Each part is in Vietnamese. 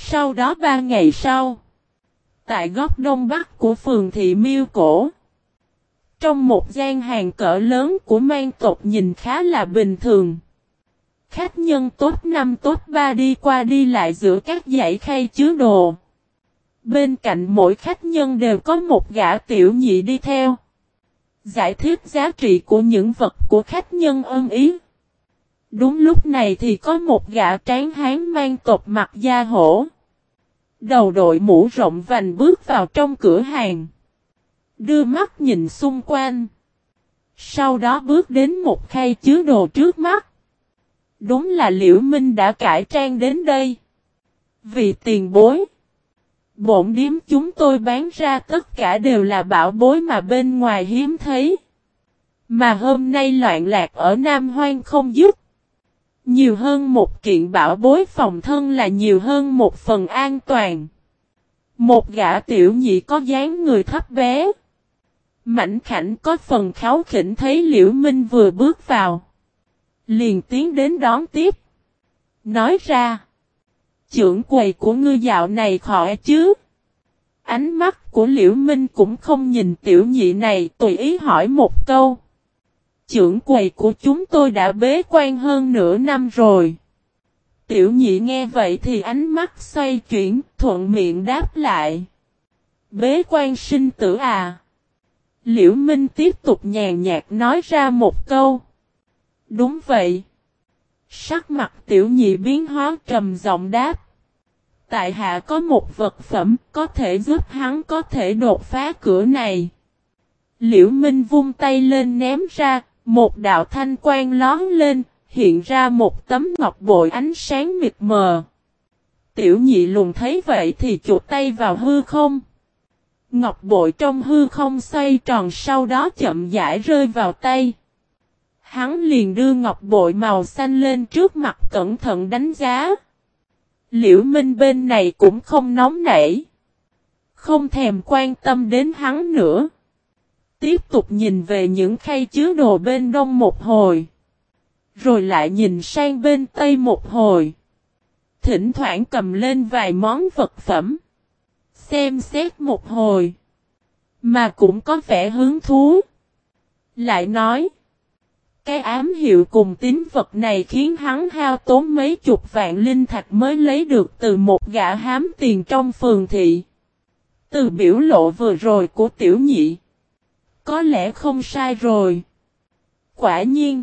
Sau đó 3 ngày sau, tại góc đông bắc của phường Thị Miêu Cổ, trong một gian hàng cỡ lớn của mang tộc nhìn khá là bình thường. Khách nhân top 5 top 3 đi qua đi lại giữa các dãy khay chứa đồ. Bên cạnh mỗi khách nhân đều có một gã tiểu nhị đi theo, giải thích giá trị của những vật của khách nhân ưng ý. Đúng lúc này thì có một gã tráng hán mang tộc mặt da hổ, đầu đội mũ rộng vành bước vào trong cửa hàng, đưa mắt nhìn xung quanh. Sau đó bước đến một khay chứa đồ trước mắt. Đúng là Liễu Minh đã cải trang đến đây. Vì tiền bối, bổn điếm chúng tôi bán ra tất cả đều là bảo bối mà bên ngoài hiếm thấy. Mà hôm nay loạn lạc ở Nam Hoang không dứt. Nhiều hơn một kiện bảo bối phòng thân là nhiều hơn một phần an toàn. Một gã tiểu nhị có dáng người thấp bé, mảnh khảnh có phần kháu khỉnh thấy Liễu Minh vừa bước vào, liền tiến đến đón tiếp. Nói ra, trưởng quầy của ngươi dạo này khỏe chứ? Ánh mắt của Liễu Minh cũng không nhìn tiểu nhị này, tùy ý hỏi một câu. Trưởng quầy của chúng tôi đã bế quan hơn nửa năm rồi. Tiểu nhị nghe vậy thì ánh mắt xoay chuyển, thuận miệng đáp lại. Bế quan sinh tử à? Liễu Minh tiếp tục nhàn nhạt nói ra một câu. Đúng vậy. Sắc mặt tiểu nhị biến hóa trầm giọng đáp. Tại hạ có một vật phẩm có thể giúp hắn có thể đột phá cửa này. Liễu Minh vung tay lên ném ra, một đạo thanh quang lóe lên, hiện ra một tấm ngọc bội ánh sáng mịt mờ. Tiểu nhị lùng thấy vậy thì chụp tay vào hư không. Ngọc bội trong hư không xoay tròn, sau đó chậm rãi rơi vào tay. Hắn liền đưa ngọc bội màu xanh lên trước mặt cẩn thận đánh giá. Liễu Minh bên này cũng không nóng nảy, không thèm quan tâm đến hắn nữa. Tiếp tục nhìn về những khay chứa đồ bên đông một hồi, rồi lại nhìn sang bên tây một hồi. Thỉnh thoảng cầm lên vài món vật phẩm, xem xét một hồi, mà cũng có vẻ hứng thú. Lại nói, cái ám hiệu cùng tín vật này khiến hắn hao tốn mấy chục vạn linh thạch mới lấy được từ một gã hám tiền trong phường thị. Từ biểu lộ vừa rồi của tiểu nhị, có lẽ không sai rồi. Quả nhiên,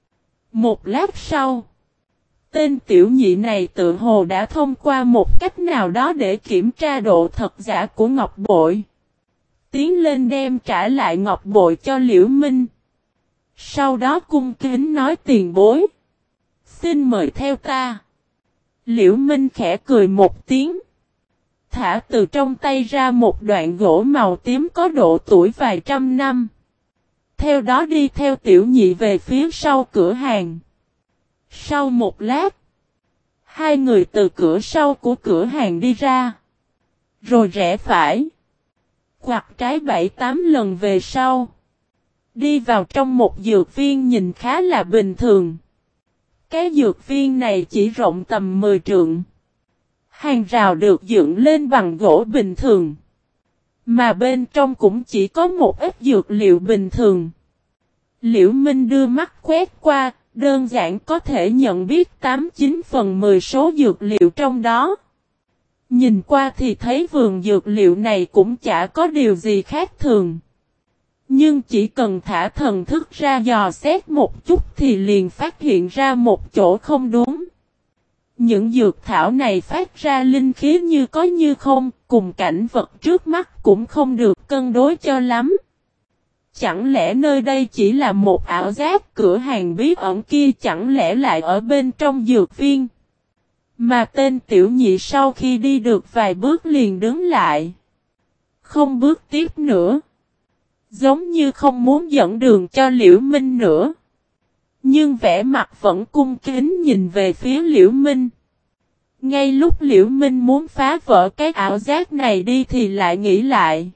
một lát sau, tên tiểu nhị này tự hồ đã thông qua một cách nào đó để kiểm tra độ thật giả của ngọc bội. Tiến lên đem trả lại ngọc bội cho Liễu Minh. Sau đó cung kính nói tiền bối. Xin mời theo ta. Liễu Minh khẽ cười một tiếng, thả từ trong tay ra một đoạn gỗ màu tím có độ tuổi vài trăm năm. Theo đó đi theo tiểu nhị về phía sau cửa hàng. Sau một lát, hai người từ cửa sau của cửa hàng đi ra, rồi rẽ phải, quặt trái 7-8 lần về sau, đi vào trong một dược viên nhìn khá là bình thường. Cái dược viên này chỉ rộng tầm 10 trượng. Hàng rào được dựng lên bằng gỗ bình thường, mà bên trong cũng chỉ có một ít dược liệu bình thường. Liễu Minh đưa mắt quét qua, đơn giản có thể nhận biết 8-9 phần 10 số dược liệu trong đó. Nhìn qua thì thấy vườn dược liệu này cũng chả có điều gì khác thường. Nhưng chỉ cần thả thần thức ra dò xét một chút thì liền phát hiện ra một chỗ không đúng. Những dược thảo này phát ra linh khí như có như không, cùng cảnh vật trước mắt cũng không được cân đối cho lắm. Chẳng lẽ nơi đây chỉ là một ảo giác, cửa hàng bí ẩn kia chẳng lẽ lại ở bên trong dược viên? Mà tên tiểu nhị sau khi đi được vài bước liền đứng lại, không bước tiếp nữa, giống như không muốn dẫn đường cho Liễu Minh nữa. Nhưng vẻ mặt vẫn cung kính nhìn về phía Liễu Minh. Ngay lúc Liễu Minh muốn phá vỡ cái ảo giác này đi thì lại nghĩ lại.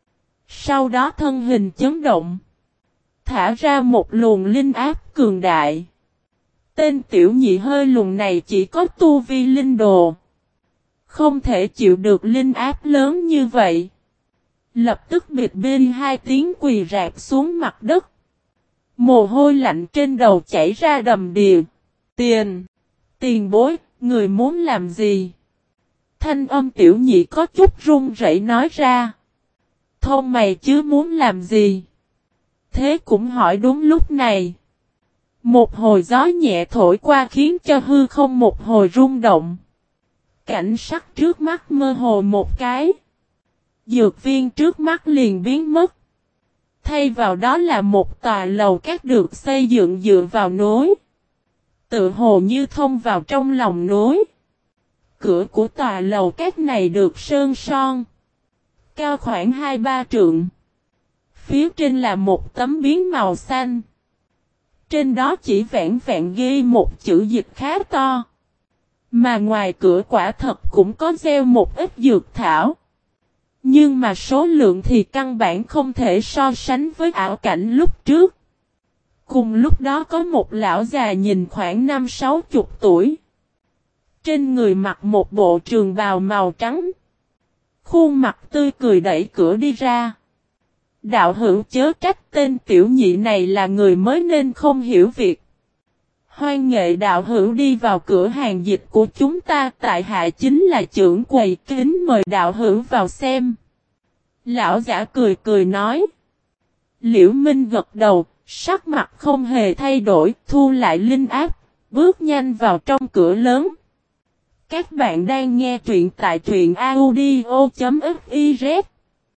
Sau đó thân hình chấn động, thả ra một luồng linh áp cường đại. Tên tiểu nhị hơi lùn này chỉ có tu vi linh đồ, không thể chịu được linh áp lớn như vậy. Lập tức bịt bên hai tiếng quỳ rạp xuống mặt đất. Mồ hôi lạnh trên đầu chảy ra đầm đìa. Tiền bối, người muốn làm gì? Thanh âm tiểu nhị có chút run rẩy nói ra. Thông mày chứ muốn làm gì? Thế cũng hỏi đúng lúc này. Một hồi gió nhẹ thổi qua khiến cho hư không một hồi rung động. Cảnh sắc trước mắt mơ hồ một cái. Dược viên trước mắt liền biến mất. Thay vào đó là một tòa lầu các được xây dựng dựa vào núi. Tự hồ như thông vào trong lòng núi. Cửa của tòa lầu các này được sơn son. Cao khoảng 2-3 trượng. Phía trên là một tấm biếng màu xanh. Trên đó chỉ vẹn vẹn ghi một chữ dịch khá to. Mà ngoài cửa quả thật cũng có gieo một ít dược thảo. Nhưng mà số lượng thì căn bản không thể so sánh với ảo cảnh lúc trước. Cùng lúc đó có một lão già nhìn khoảng 50-60 tuổi. Trên người mặc một bộ trường bào màu trắng. Khuôn mặt tươi cười đẩy cửa đi ra. Đạo hữu chớ trách, tên tiểu nhị này là người mới nên không hiểu việc. Hoan nghệ đạo hữu đi vào cửa hàng dịch của chúng ta, tại hạ chính là trưởng quầy, kính mời đạo hữu vào xem. Lão giả cười cười nói. Liễu Minh gật đầu, sắc mặt không hề thay đổi, thu lại linh áp, bước nhanh vào trong cửa lớn. Các bạn đang nghe truyện tại truyện audio.fiz.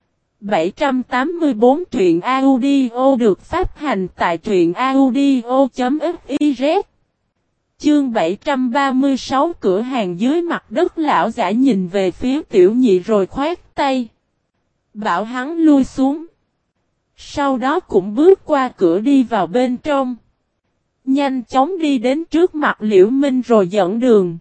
784 truyện audio được phát hành tại truyện audio.fiz. Chương 736 cửa hàng dưới mặt đất. Lão giả nhìn về phía tiểu nhị rồi khoát tay. Bảo hắn lui xuống. Sau đó cũng bước qua cửa đi vào bên trong. Nhanh chóng đi đến trước mặt Liễu Minh rồi dẫn đường.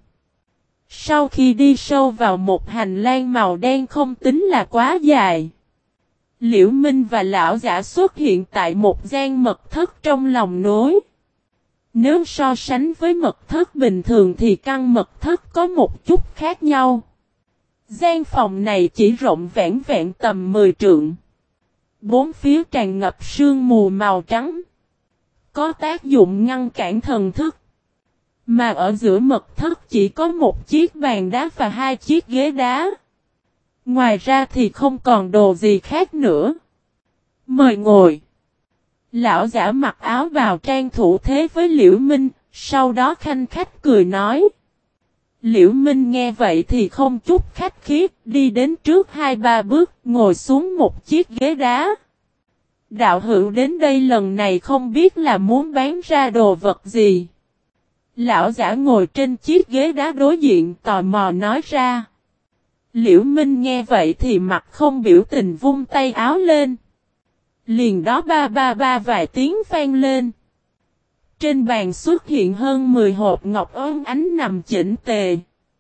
Sau khi đi sâu vào một hành lang màu đen không tính là quá dài. Liễu Minh và lão giả xuất hiện tại một gian mật thất trong lòng núi. Nếu so sánh với mật thất bình thường thì căn mật thất có một chút khác nhau. Gian phòng này chỉ rộng vẻn vẹn tầm 10 trượng. Bốn phía tràn ngập sương mù màu trắng. Có tác dụng ngăn cản thần thức. Mà ở giữa mật thất chỉ có một chiếc bàn đá và 2 chiếc ghế đá. Ngoài ra thì không còn đồ gì khác nữa. Mời ngồi. Lão giả mặc áo bào trang thủ thế với Liễu Minh, sau đó khanh khách cười nói. Liễu Minh nghe vậy thì không chút khách khí, đi đến trước 2-3 bước, ngồi xuống một chiếc ghế đá. Đạo hữu đến đây lần này không biết là muốn bán ra đồ vật gì. Lão giả ngồi trên chiếc ghế đá đối diện tò mò nói ra. Liễu Minh nghe vậy thì mặt không biểu tình vung tay áo lên. Liền đó ba ba ba vài tiếng vang lên. Trên bàn xuất hiện hơn 10 hộp ngọc óng ánh nằm chỉnh tề.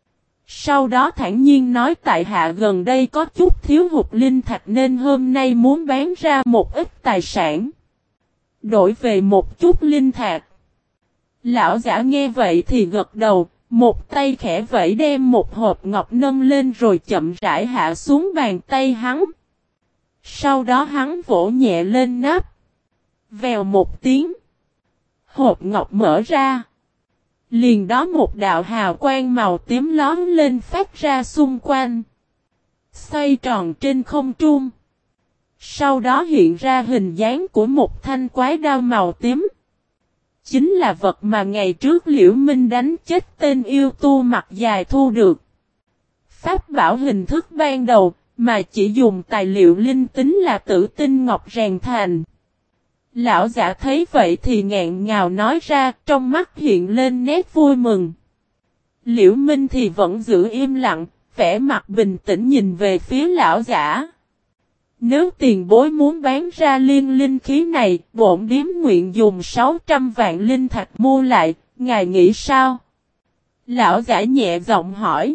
Sau đó thản nhiên nói tại hạ gần đây có chút thiếu hụt linh thạch nên hôm nay muốn bán ra một ít tài sản. Đổi về một chút linh thạch. Lão giả nghe vậy thì gật đầu, một tay khẽ vẫy đem một hộp ngọc nâng lên rồi chậm rãi hạ xuống bàn tay hắn. Sau đó hắn vỗ nhẹ lên nắp. Vèo một tiếng. Hộp ngọc mở ra. Liền đó một đạo hào quang màu tím lóm lên phát ra xung quanh. Xoay tròn trên không trung. Sau đó hiện ra hình dáng của một thanh quái đao màu tím. Chính là vật mà ngày trước Liễu Minh đánh chết tên yêu tu mặt dài thu được. Pháp bảo hình thức ban đầu mà chỉ dùng tài liệu linh tính là tử tinh ngọc rèn thành. Lão giả thấy vậy thì ngẹn ngào nói ra, trong mắt hiện lên nét vui mừng. Liễu Minh thì vẫn giữ im lặng, vẻ mặt bình tĩnh nhìn về phía lão giả. Nếu tiền bối muốn bán ra liên linh khí này, bổn điếm nguyện dùng 600 vạn linh thạch mua lại, ngài nghĩ sao? Lão giả nhẹ giọng hỏi.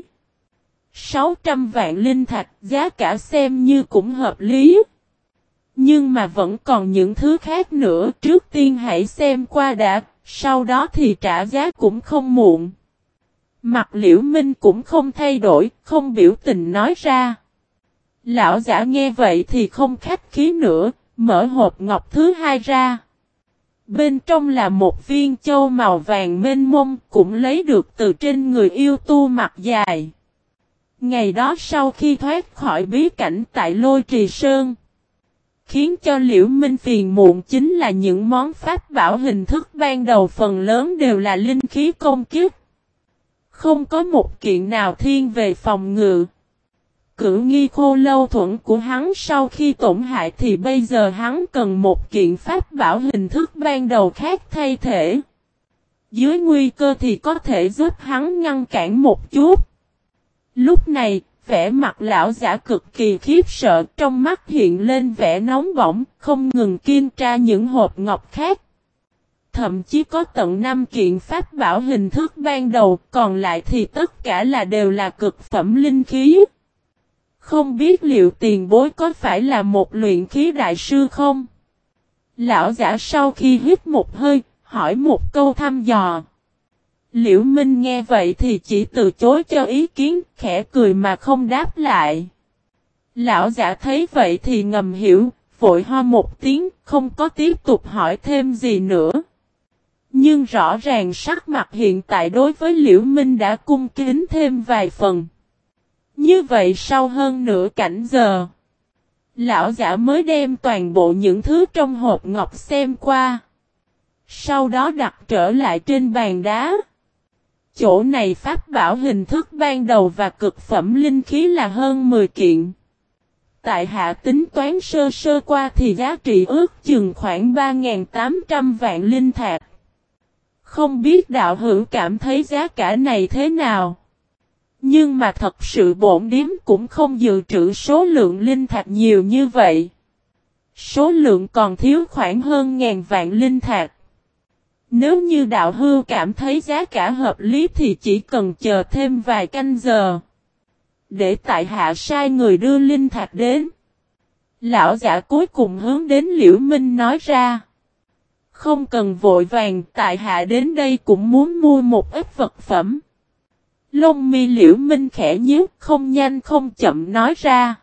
600 vạn linh thạch, giá cả xem như cũng hợp lý. Nhưng mà vẫn còn những thứ khác nữa, trước tiên hãy xem qua đã, sau đó thì trả giá cũng không muộn. Mặt Liễu Minh cũng không thay đổi, không biểu tình nói ra. Lão giả nghe vậy thì không khách khí nữa, mở hộp ngọc thứ hai ra. Bên trong là một viên châu màu vàng mênh mông, cũng lấy được từ trên người yêu tu mặt dài. Ngày đó sau khi thoát khỏi bí cảnh tại Lôi Trì Sơn, khiến cho Liễu Minh phiền muộn chính là những món pháp bảo hình thức ban đầu phần lớn đều là linh khí công kích. Không có một kiện nào thiên về phòng ngự. Cửu nghi khô lâu thuẫn của hắn sau khi tổn hại thì bây giờ hắn cần một kiện pháp bảo hình thức ban đầu khác thay thế. Dưới nguy cơ thì có thể giúp hắn ngăn cản một chút. Lúc này, vẻ mặt lão giả cực kỳ khiếp sợ, trong mắt hiện lên vẻ nóng bỏng, không ngừng kiểm tra những hộp ngọc khác. Thậm chí có tận 5 kiện pháp bảo hình thức ban đầu, còn lại thì tất cả đều là cực phẩm linh khí. Không biết liệu tiền bối có phải là một luyện khí đại sư không? Lão giả sau khi hít một hơi, hỏi một câu thăm dò. Liễu Minh nghe vậy thì chỉ từ chối cho ý kiến, khẽ cười mà không đáp lại. Lão giả thấy vậy thì ngầm hiểu, vội ho một tiếng, không có tiếp tục hỏi thêm gì nữa. Nhưng rõ ràng sắc mặt hiện tại đối với Liễu Minh đã cung kính thêm vài phần. Như vậy sau hơn nửa canh giờ, lão giả mới đem toàn bộ những thứ trong hộp ngọc xem qua. Sau đó đặt trở lại trên bàn đá. Chỗ này pháp bảo hình thức ban đầu và cực phẩm linh khí là hơn 10 kiện. Tại hạ tính toán sơ sơ qua thì giá trị ước chừng khoảng 3.800 vạn linh thạch. Không biết đạo hữu cảm thấy giá cả này thế nào? Nhưng mà thật sự bổn điếm cũng không dự trữ số lượng linh thạch nhiều như vậy. Số lượng còn thiếu khoảng hơn 1.000 vạn linh thạch. Nếu như đạo hữu cảm thấy giá cả hợp lý thì chỉ cần chờ thêm vài canh giờ. Để tại hạ sai người đưa linh thạch đến. Lão giả cuối cùng hướng đến Liễu Minh nói ra. Không cần vội vàng, tại hạ đến đây cũng muốn mua một ít vật phẩm. Lông mi Liễu Minh khẽ nhíu, không nhanh không chậm nói ra.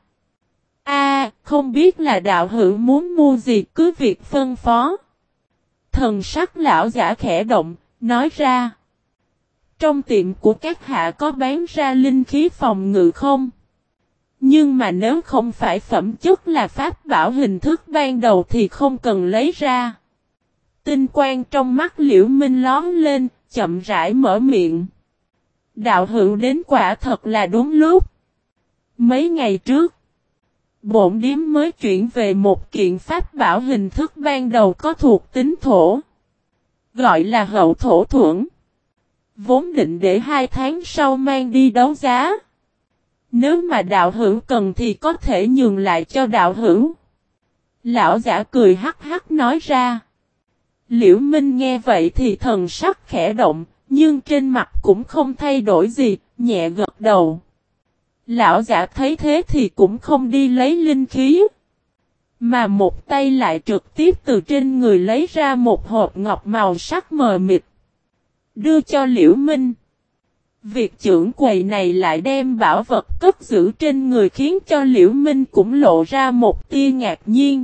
Không biết là đạo hữu muốn mua gì, cứ việc phân phó. Thần sắc lão giả khẽ động, nói ra. Trong tiệm của các hạ có bán ra linh khí phòng ngự không? Nhưng mà nếu không phải phẩm chất là pháp bảo hình thức ban đầu thì không cần lấy ra. Tinh quang trong mắt Liễu Minh lóm lên, chậm rãi mở miệng. Đạo hữu đến quả thật là đúng lúc. Mấy ngày trước, bổn điếm mới chuyển về một kiện pháp bảo hình thức ban đầu có thuộc tính thổ. Gọi là hậu thổ thuẫn. Vốn định để 2 tháng sau mang đi đấu giá. Nếu mà đạo hữu cần thì có thể nhường lại cho đạo hữu. Lão giả cười hắc hắc nói ra. Liễu Minh nghe vậy thì thần sắc khẽ động, nhưng trên mặt cũng không thay đổi gì, nhẹ gật đầu. Lão giả thấy thế thì cũng không đi lấy linh khí, mà một tay lại trực tiếp từ trên người lấy ra một hộp ngọc màu sắc mờ mịt, đưa cho Liễu Minh. Việc trưởng quầy này lại đem bảo vật cất giữ trên người khiến cho Liễu Minh cũng lộ ra một tia ngạc nhiên.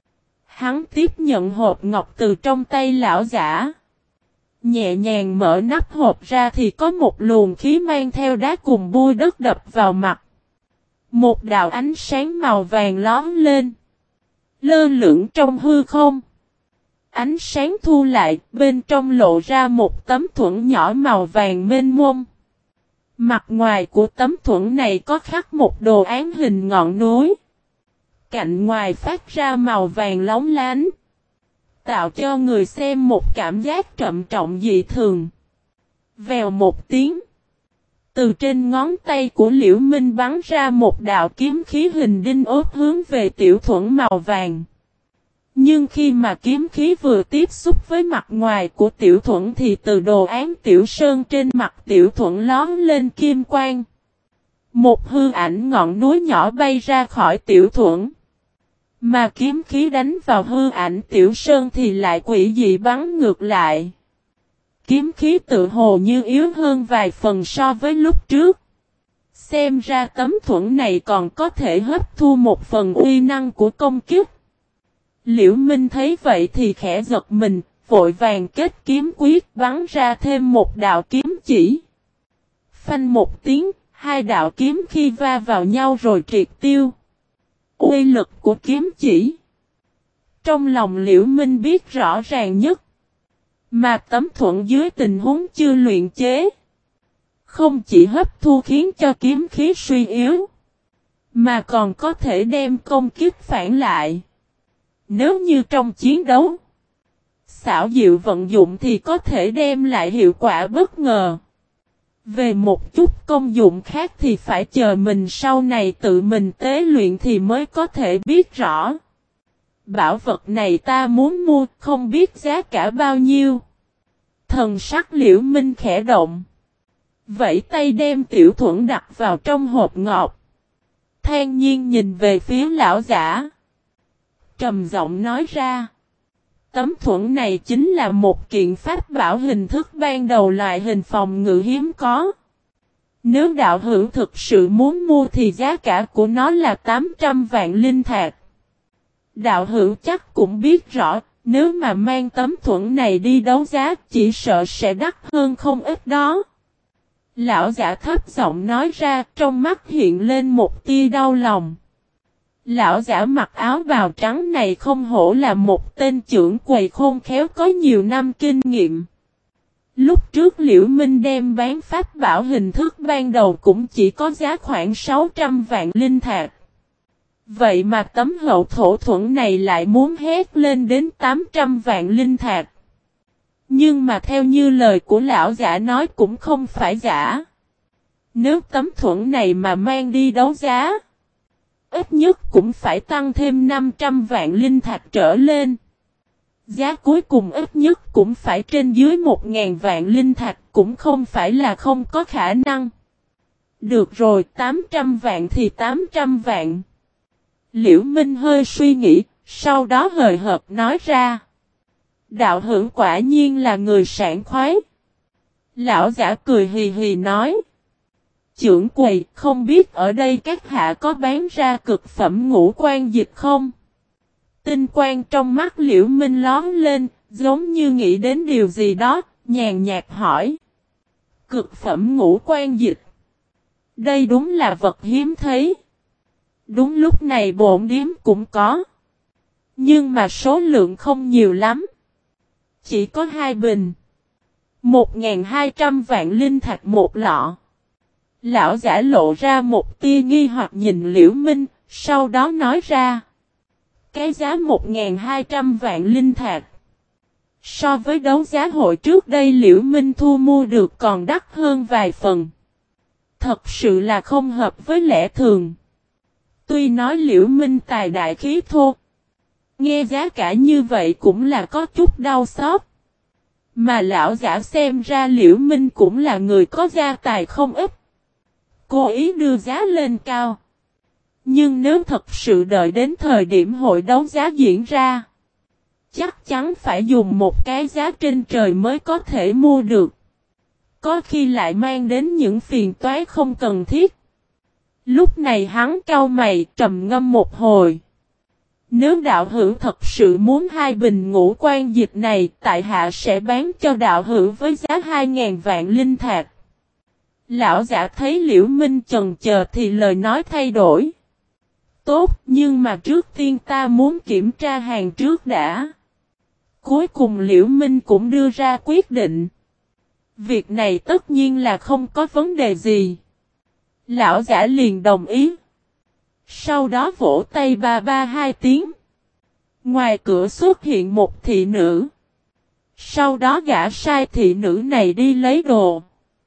Hắn tiếp nhận hộp ngọc từ trong tay lão giả. Nhẹ nhàng mở nắp hộp ra thì có một luồng khí mang theo đá cùng bụi đất đập vào mặt. Một đạo ánh sáng màu vàng lóm lên, lơ lửng trong hư không. Ánh sáng thu lại, bên trong lộ ra một tấm thuẫn nhỏ màu vàng mênh mông. Mặt ngoài của tấm thuẫn này có khắc một đồ án hình ngọn núi. Cạnh ngoài phát ra màu vàng lóng lánh, tạo cho người xem một cảm giác trầm trọng dị thường. Vèo một tiếng, từ trên ngón tay của Liễu Minh bắn ra một đạo kiếm khí hình đinh ốp hướng về tiểu thuẫn màu vàng. Nhưng khi mà kiếm khí vừa tiếp xúc với mặt ngoài của tiểu thuẫn thì từ đồ án tiểu sơn trên mặt tiểu thuẫn lón lên kim quang. Một hư ảnh ngọn núi nhỏ bay ra khỏi tiểu thuẫn. Mà kiếm khí đánh vào hư ảnh tiểu sơn thì lại quỷ dị bắn ngược lại. kiếm khí tự hồ như yếu hơn vài phần so với lúc trước. Xem ra tấm thuẫn này còn có thể hấp thu một phần uy năng của công kích. Liễu Minh thấy vậy thì khẽ giật mình, vội vàng kết kiếm quyết bắn ra thêm một đạo kiếm chỉ. Phanh một tiếng, hai đạo kiếm khi va vào nhau rồi triệt tiêu. Uy lực của kiếm chỉ. Trong lòng Liễu Minh biết rõ ràng nhất. Mà tấm thuẫn dưới tình huống chưa luyện chế. Không chỉ hấp thu khiến cho kiếm khí suy yếu. Mà còn có thể đem công kích phản lại. Nếu như trong chiến đấu. Xảo diệu vận dụng thì có thể đem lại hiệu quả bất ngờ. Về một chút công dụng khác thì phải chờ mình sau này tự mình tế luyện thì mới có thể biết rõ. Bảo vật này ta muốn mua, không biết giá cả bao nhiêu. Thần sắc Liễu Minh khẽ động. Vẫy tay đem tiểu thuẫn đặt vào trong hộp ngọc. Thản nhiên nhìn về phía lão giả. Trầm giọng nói ra. Tấm thuẫn này chính là một kiện pháp bảo hình thức ban đầu loại hình phòng ngự hiếm có. Nếu đạo hữu thực sự muốn mua thì giá cả của nó là 800 vạn linh thạch. Đạo hữu chắc cũng biết rõ, nếu mà mang tấm thuẫn này đi đấu giá chỉ sợ sẽ đắt hơn không ít đó. Lão giả thấp giọng nói ra, trong mắt hiện lên một tia đau lòng. Lão giả mặc áo bào trắng này không hổ là một tên trưởng quầy khôn khéo có nhiều năm kinh nghiệm. Lúc trước Liễu Minh đem bán pháp bảo hình thức ban đầu cũng chỉ có giá khoảng 600 vạn linh thạch. Vậy mà tấm hậu thổ thuẫn này lại muốn hét lên đến 800 vạn linh thạch. Nhưng mà theo như lời của lão giả nói cũng không phải giả. Nếu tấm thuẫn này mà mang đi đấu giá, ít nhất cũng phải tăng thêm 500 vạn linh thạch trở lên. Giá cuối cùng ít nhất cũng phải trên dưới 1.000 vạn linh thạch, cũng không phải là không có khả năng. Được rồi, 800 vạn thì 800 vạn. Liễu Minh hơi suy nghĩ, sau đó hời hợt nói ra. Đạo hữu quả nhiên là người sảng khoái. Lão giả cười hì hì nói. Trưởng quầy, không biết ở đây các hạ có bán ra cực phẩm ngũ quan dịch không? Tinh quang trong mắt Liễu Minh lóm lên, giống như nghĩ đến điều gì đó, nhàn nhạt hỏi. Cực phẩm ngũ quan dịch. Đây đúng là vật hiếm thấy. Đúng lúc này bổn điếm cũng có. Nhưng mà số lượng không nhiều lắm. Chỉ có 2 bình. 1.200 vạn linh thạch một lọ. Lão giả lộ ra một tia nghi hoặc nhìn Liễu Minh, sau đó nói ra. Cái giá 1.200 vạn linh thạch. So với đấu giá hội trước đây Liễu Minh thu mua được còn đắt hơn vài phần. Thật sự là không hợp với lẽ thường. Tuy nói Liễu Minh tài đại khí thô. Nghe giá cả như vậy cũng là có chút đau xót. Mà lão giả xem ra Liễu Minh cũng là người có gia tài không ít. Cố ý đưa giá lên cao. Nhưng nếu thật sự đợi đến thời điểm hội đấu giá diễn ra, chắc chắn phải dùng một cái giá trên trời mới có thể mua được. Có khi lại mang đến những phiền toái không cần thiết. Lúc này hắn cau mày trầm ngâm một hồi. Nếu đạo hữu thật sự muốn 2 bình ngũ quan dịch này, tại hạ sẽ bán cho đạo hữu với giá 2.000 vạn linh thạch. Lão giả thấy Liễu Minh chần chờ thì lời nói thay đổi. Tốt, nhưng mà trước tiên ta muốn kiểm tra hàng trước đã. Cuối cùng Liễu Minh cũng đưa ra quyết định. Việc này tất nhiên là không có vấn đề gì. Lão giả liền đồng ý. Sau đó vỗ tay ba ba 2 tiếng. Ngoài cửa xuất hiện một thị nữ. Sau đó gã sai thị nữ này đi lấy đồ.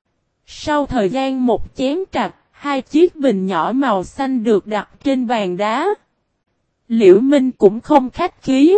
Sau thời gian một chén trà, 2 chiếc bình nhỏ màu xanh được đặt trên bàn đá. Liễu Minh cũng không khách khí.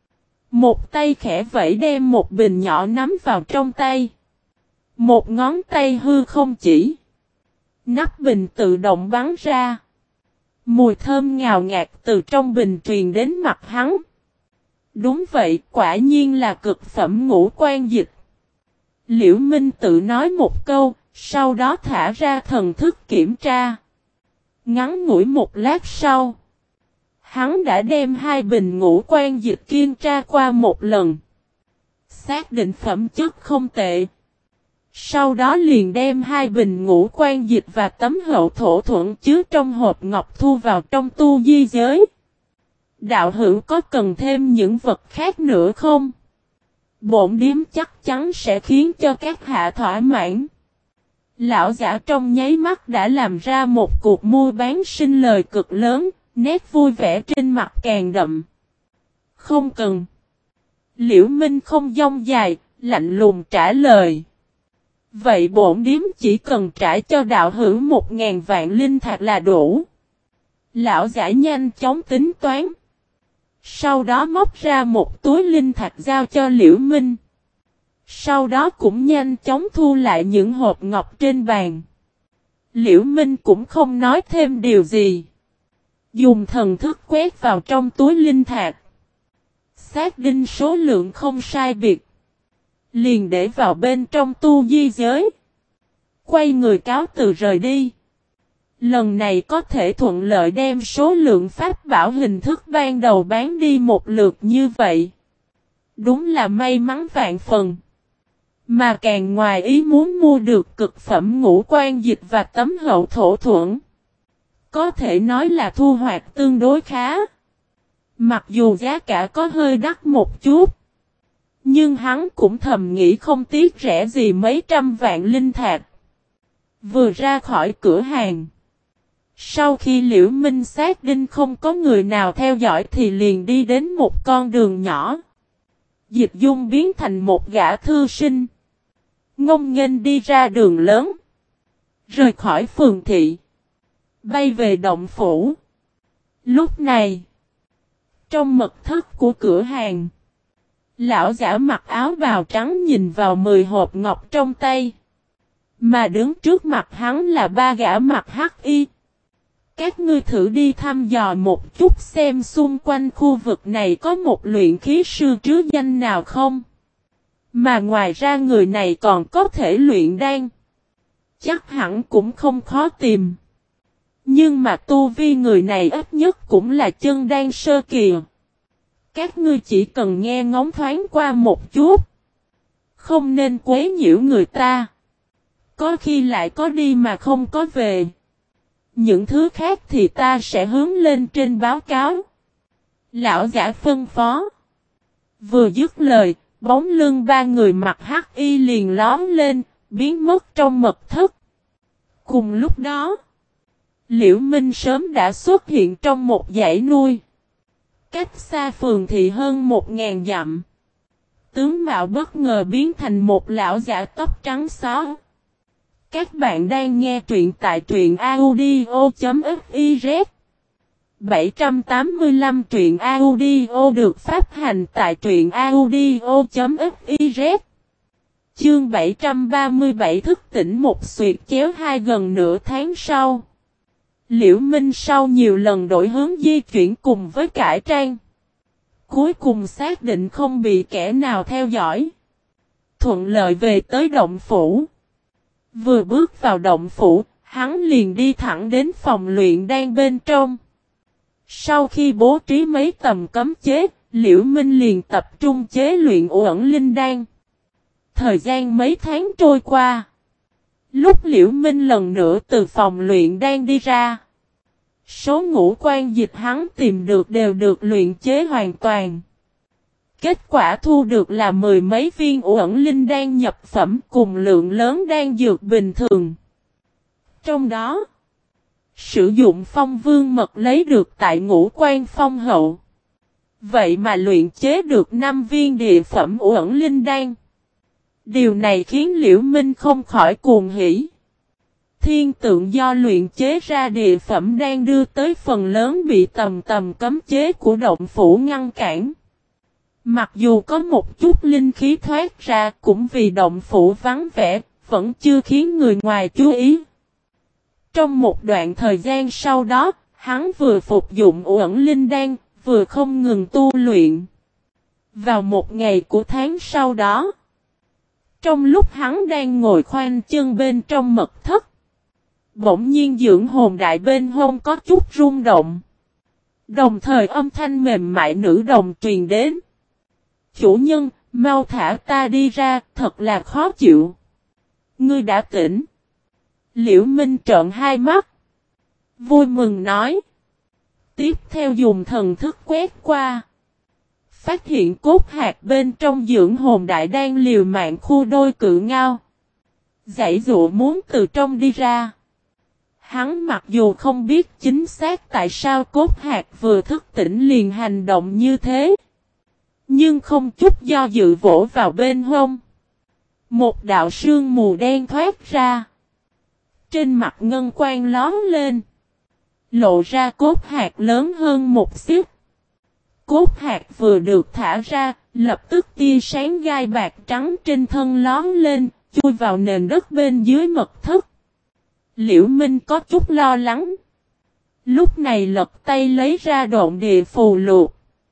Một tay khẽ vẫy đem một bình nhỏ nắm vào trong tay. Một ngón tay hư không chỉ. Nắp bình tự động bắn ra. Mùi thơm ngào ngạt từ trong bình truyền đến mặt hắn. Đúng vậy, quả nhiên là cực phẩm ngũ quan dịch. Liễu Minh tự nói một câu, sau đó thả ra thần thức kiểm tra. Ngắn ngủi một lát sau, hắn đã đem 2 bình ngũ quan dịch kiểm tra qua một lần. Xác định phẩm chất không tệ. Sau đó liền đem 2 bình ngũ quan dịch và tấm hậu thổ thuẫn chứa trong hộp ngọc thu vào trong tu di giới. Đạo hữu có cần thêm những vật khác nữa không? Bổn điếm chắc chắn sẽ khiến cho các hạ thỏa mãn. Lão giả trong nháy mắt đã làm ra một cuộc mua bán sinh lời cực lớn, nét vui vẻ trên mặt càng đậm. Không cần. Liễu Minh không dông dài, lạnh lùng trả lời. Vậy bổn điếm chỉ cần trả cho đạo hữu 1000 vạn linh thạch là đủ. Lão giả nhanh chóng tính toán. Sau đó móc ra một túi linh thạch giao cho Liễu Minh. Sau đó cũng nhanh chóng thu lại những hộp ngọc trên bàn. Liễu Minh cũng không nói thêm điều gì. Dùng thần thức quét vào trong túi linh thạch. Xác định số lượng không sai biệt. Liền để vào bên trong tu di giới. Quay người cáo từ rời đi. Lần này có thể thuận lợi đem số lượng pháp bảo hình thức ban đầu bán đi một lượt như vậy. Đúng là may mắn vạn phần. Mà càng ngoài ý muốn mua được cực phẩm ngũ quan dịch và tấm hậu thổ thuẫn. Có thể nói là thu hoạch tương đối khá. Mặc dù giá cả có hơi đắt một chút. Nhưng hắn cũng thầm nghĩ không tiếc rẻ gì mấy trăm vạn linh thạch. Vừa ra khỏi cửa hàng. Sau khi Liễu Minh xác định không có người nào theo dõi thì liền đi đến một con đường nhỏ. Dịch Dung biến thành một gã thư sinh. Ngông nghênh đi ra đường lớn. Rời khỏi phường thị. Bay về động phủ. Lúc này. Trong mật thất của cửa hàng. Lão giả mặc áo bào trắng nhìn vào 10 hộp ngọc trong tay. Mà đứng trước mặt hắn là 3 gã mặc hắc y. Các ngươi thử đi thăm dò một chút xem xung quanh khu vực này có một luyện khí sư trứ danh nào không. Mà ngoài ra người này còn có thể luyện đan. Chắc hẳn cũng không khó tìm. Nhưng mà tu vi người này ít nhất cũng là chân đan sơ kỳ. Các ngươi chỉ cần nghe ngóng thoáng qua một chút. Không nên quấy nhiễu người ta. Có khi lại có đi mà không có về. Những thứ khác thì ta sẽ hướng lên trên báo cáo. Lão giả phân phó. Vừa dứt lời, bóng lưng 3 người mặc hắc y liền lóm lên, biến mất trong mật thất. Cùng lúc đó, Liễu Minh sớm đã xuất hiện trong một dãy nuôi. Cách xa phường thị hơn 1000 dặm. Tướng mạo bất ngờ biến thành một lão giả tóc trắng xóa. Các bạn đang nghe truyện tại truyện audio.fiz 785 truyện audio được phát hành tại truyện audio.fiz. Chương 737 thức tỉnh một xuyệt chéo 2 gần nửa tháng sau. Liễu Minh sau nhiều lần đổi hướng di chuyển cùng với cải trang. Cuối cùng xác định không bị kẻ nào theo dõi. Thuận lợi về tới động phủ. Vừa bước vào động phủ, hắn liền đi thẳng đến phòng luyện đan bên trong. Sau khi bố trí mấy tầm cấm chế, Liễu Minh liền tập trung chế luyện uẩn linh đan. Thời gian mấy tháng trôi qua. Lúc Liễu Minh lần nữa từ phòng luyện đan đi ra. Số ngũ quan dịch hắn tìm được đều được luyện chế hoàn toàn. Kết quả thu được là 10 mấy viên uẩn linh đan nhập phẩm cùng lượng lớn đan dược bình thường. Trong đó, sử dụng phong vương mật lấy được tại Ngũ Quan Phong Hậu. Vậy mà luyện chế được 5 viên địa phẩm uẩn linh đan. Điều này khiến Liễu Minh không khỏi cuồng hỉ. Thiên tượng do luyện chế ra địa phẩm đan đưa tới phần lớn bị tầm cấm chế của động phủ ngăn cản. Mặc dù có một chút linh khí thoát ra cũng vì động phủ vắng vẻ, vẫn chưa khiến người ngoài chú ý. Trong một đoạn thời gian sau đó, hắn vừa phục dụng uẩn linh đan, vừa không ngừng tu luyện. Vào một ngày của tháng sau đó, Trong lúc hắn đang ngồi khoanh chân bên trong mật thất, bỗng nhiên dưỡng hồn đại bên hông có chút rung động. Đồng thời âm thanh mềm mại nữ đồng truyền đến. Chủ nhân, mau thả ta đi ra, thật là khó chịu. Ngươi đã tỉnh. Liễu Minh trợn hai mắt. Vui mừng nói. Tiếp theo dùng thần thức quét qua. Phát hiện cốt hạt bên trong dưỡng hồn đại đang liều mạng khu đôi cự ngao. Giãy giụa muốn từ trong đi ra. Hắn mặc dù không biết chính xác tại sao cốt hạt vừa thức tỉnh liền hành động như thế. Nhưng không chút do dự vỗ vào bên hông. Một đạo sương mù đen thoát ra. Trên mặt ngân quang lóm lên. Lộ ra cốt hạt lớn hơn một xíu. Cốt hạt vừa được thả ra, lập tức tia sáng gai bạc trắng trên thân lóm lên, chui vào nền đất bên dưới mật thất. Liễu Minh có chút lo lắng. Lúc này lật tay lấy ra độn địa phù lục.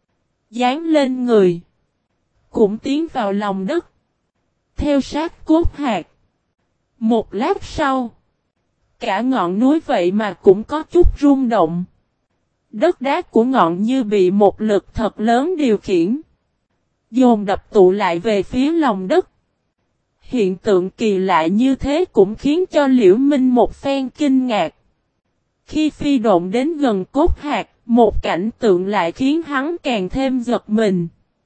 Dán lên người. Cũng tiến vào lòng đất. Theo sát cốt hạt. Một lát sau. Cả ngọn núi vậy mà cũng có chút rung động. Đất đá của ngọn như bị một lực thật lớn điều khiển. Dồn đập tụ lại về phía lòng đất. Hiện tượng kỳ lạ như thế cũng khiến cho Liễu Minh một phen kinh ngạc. Khi phi độn đến gần cốt hạt, một cảnh tượng lại khiến hắn càng thêm giật mình.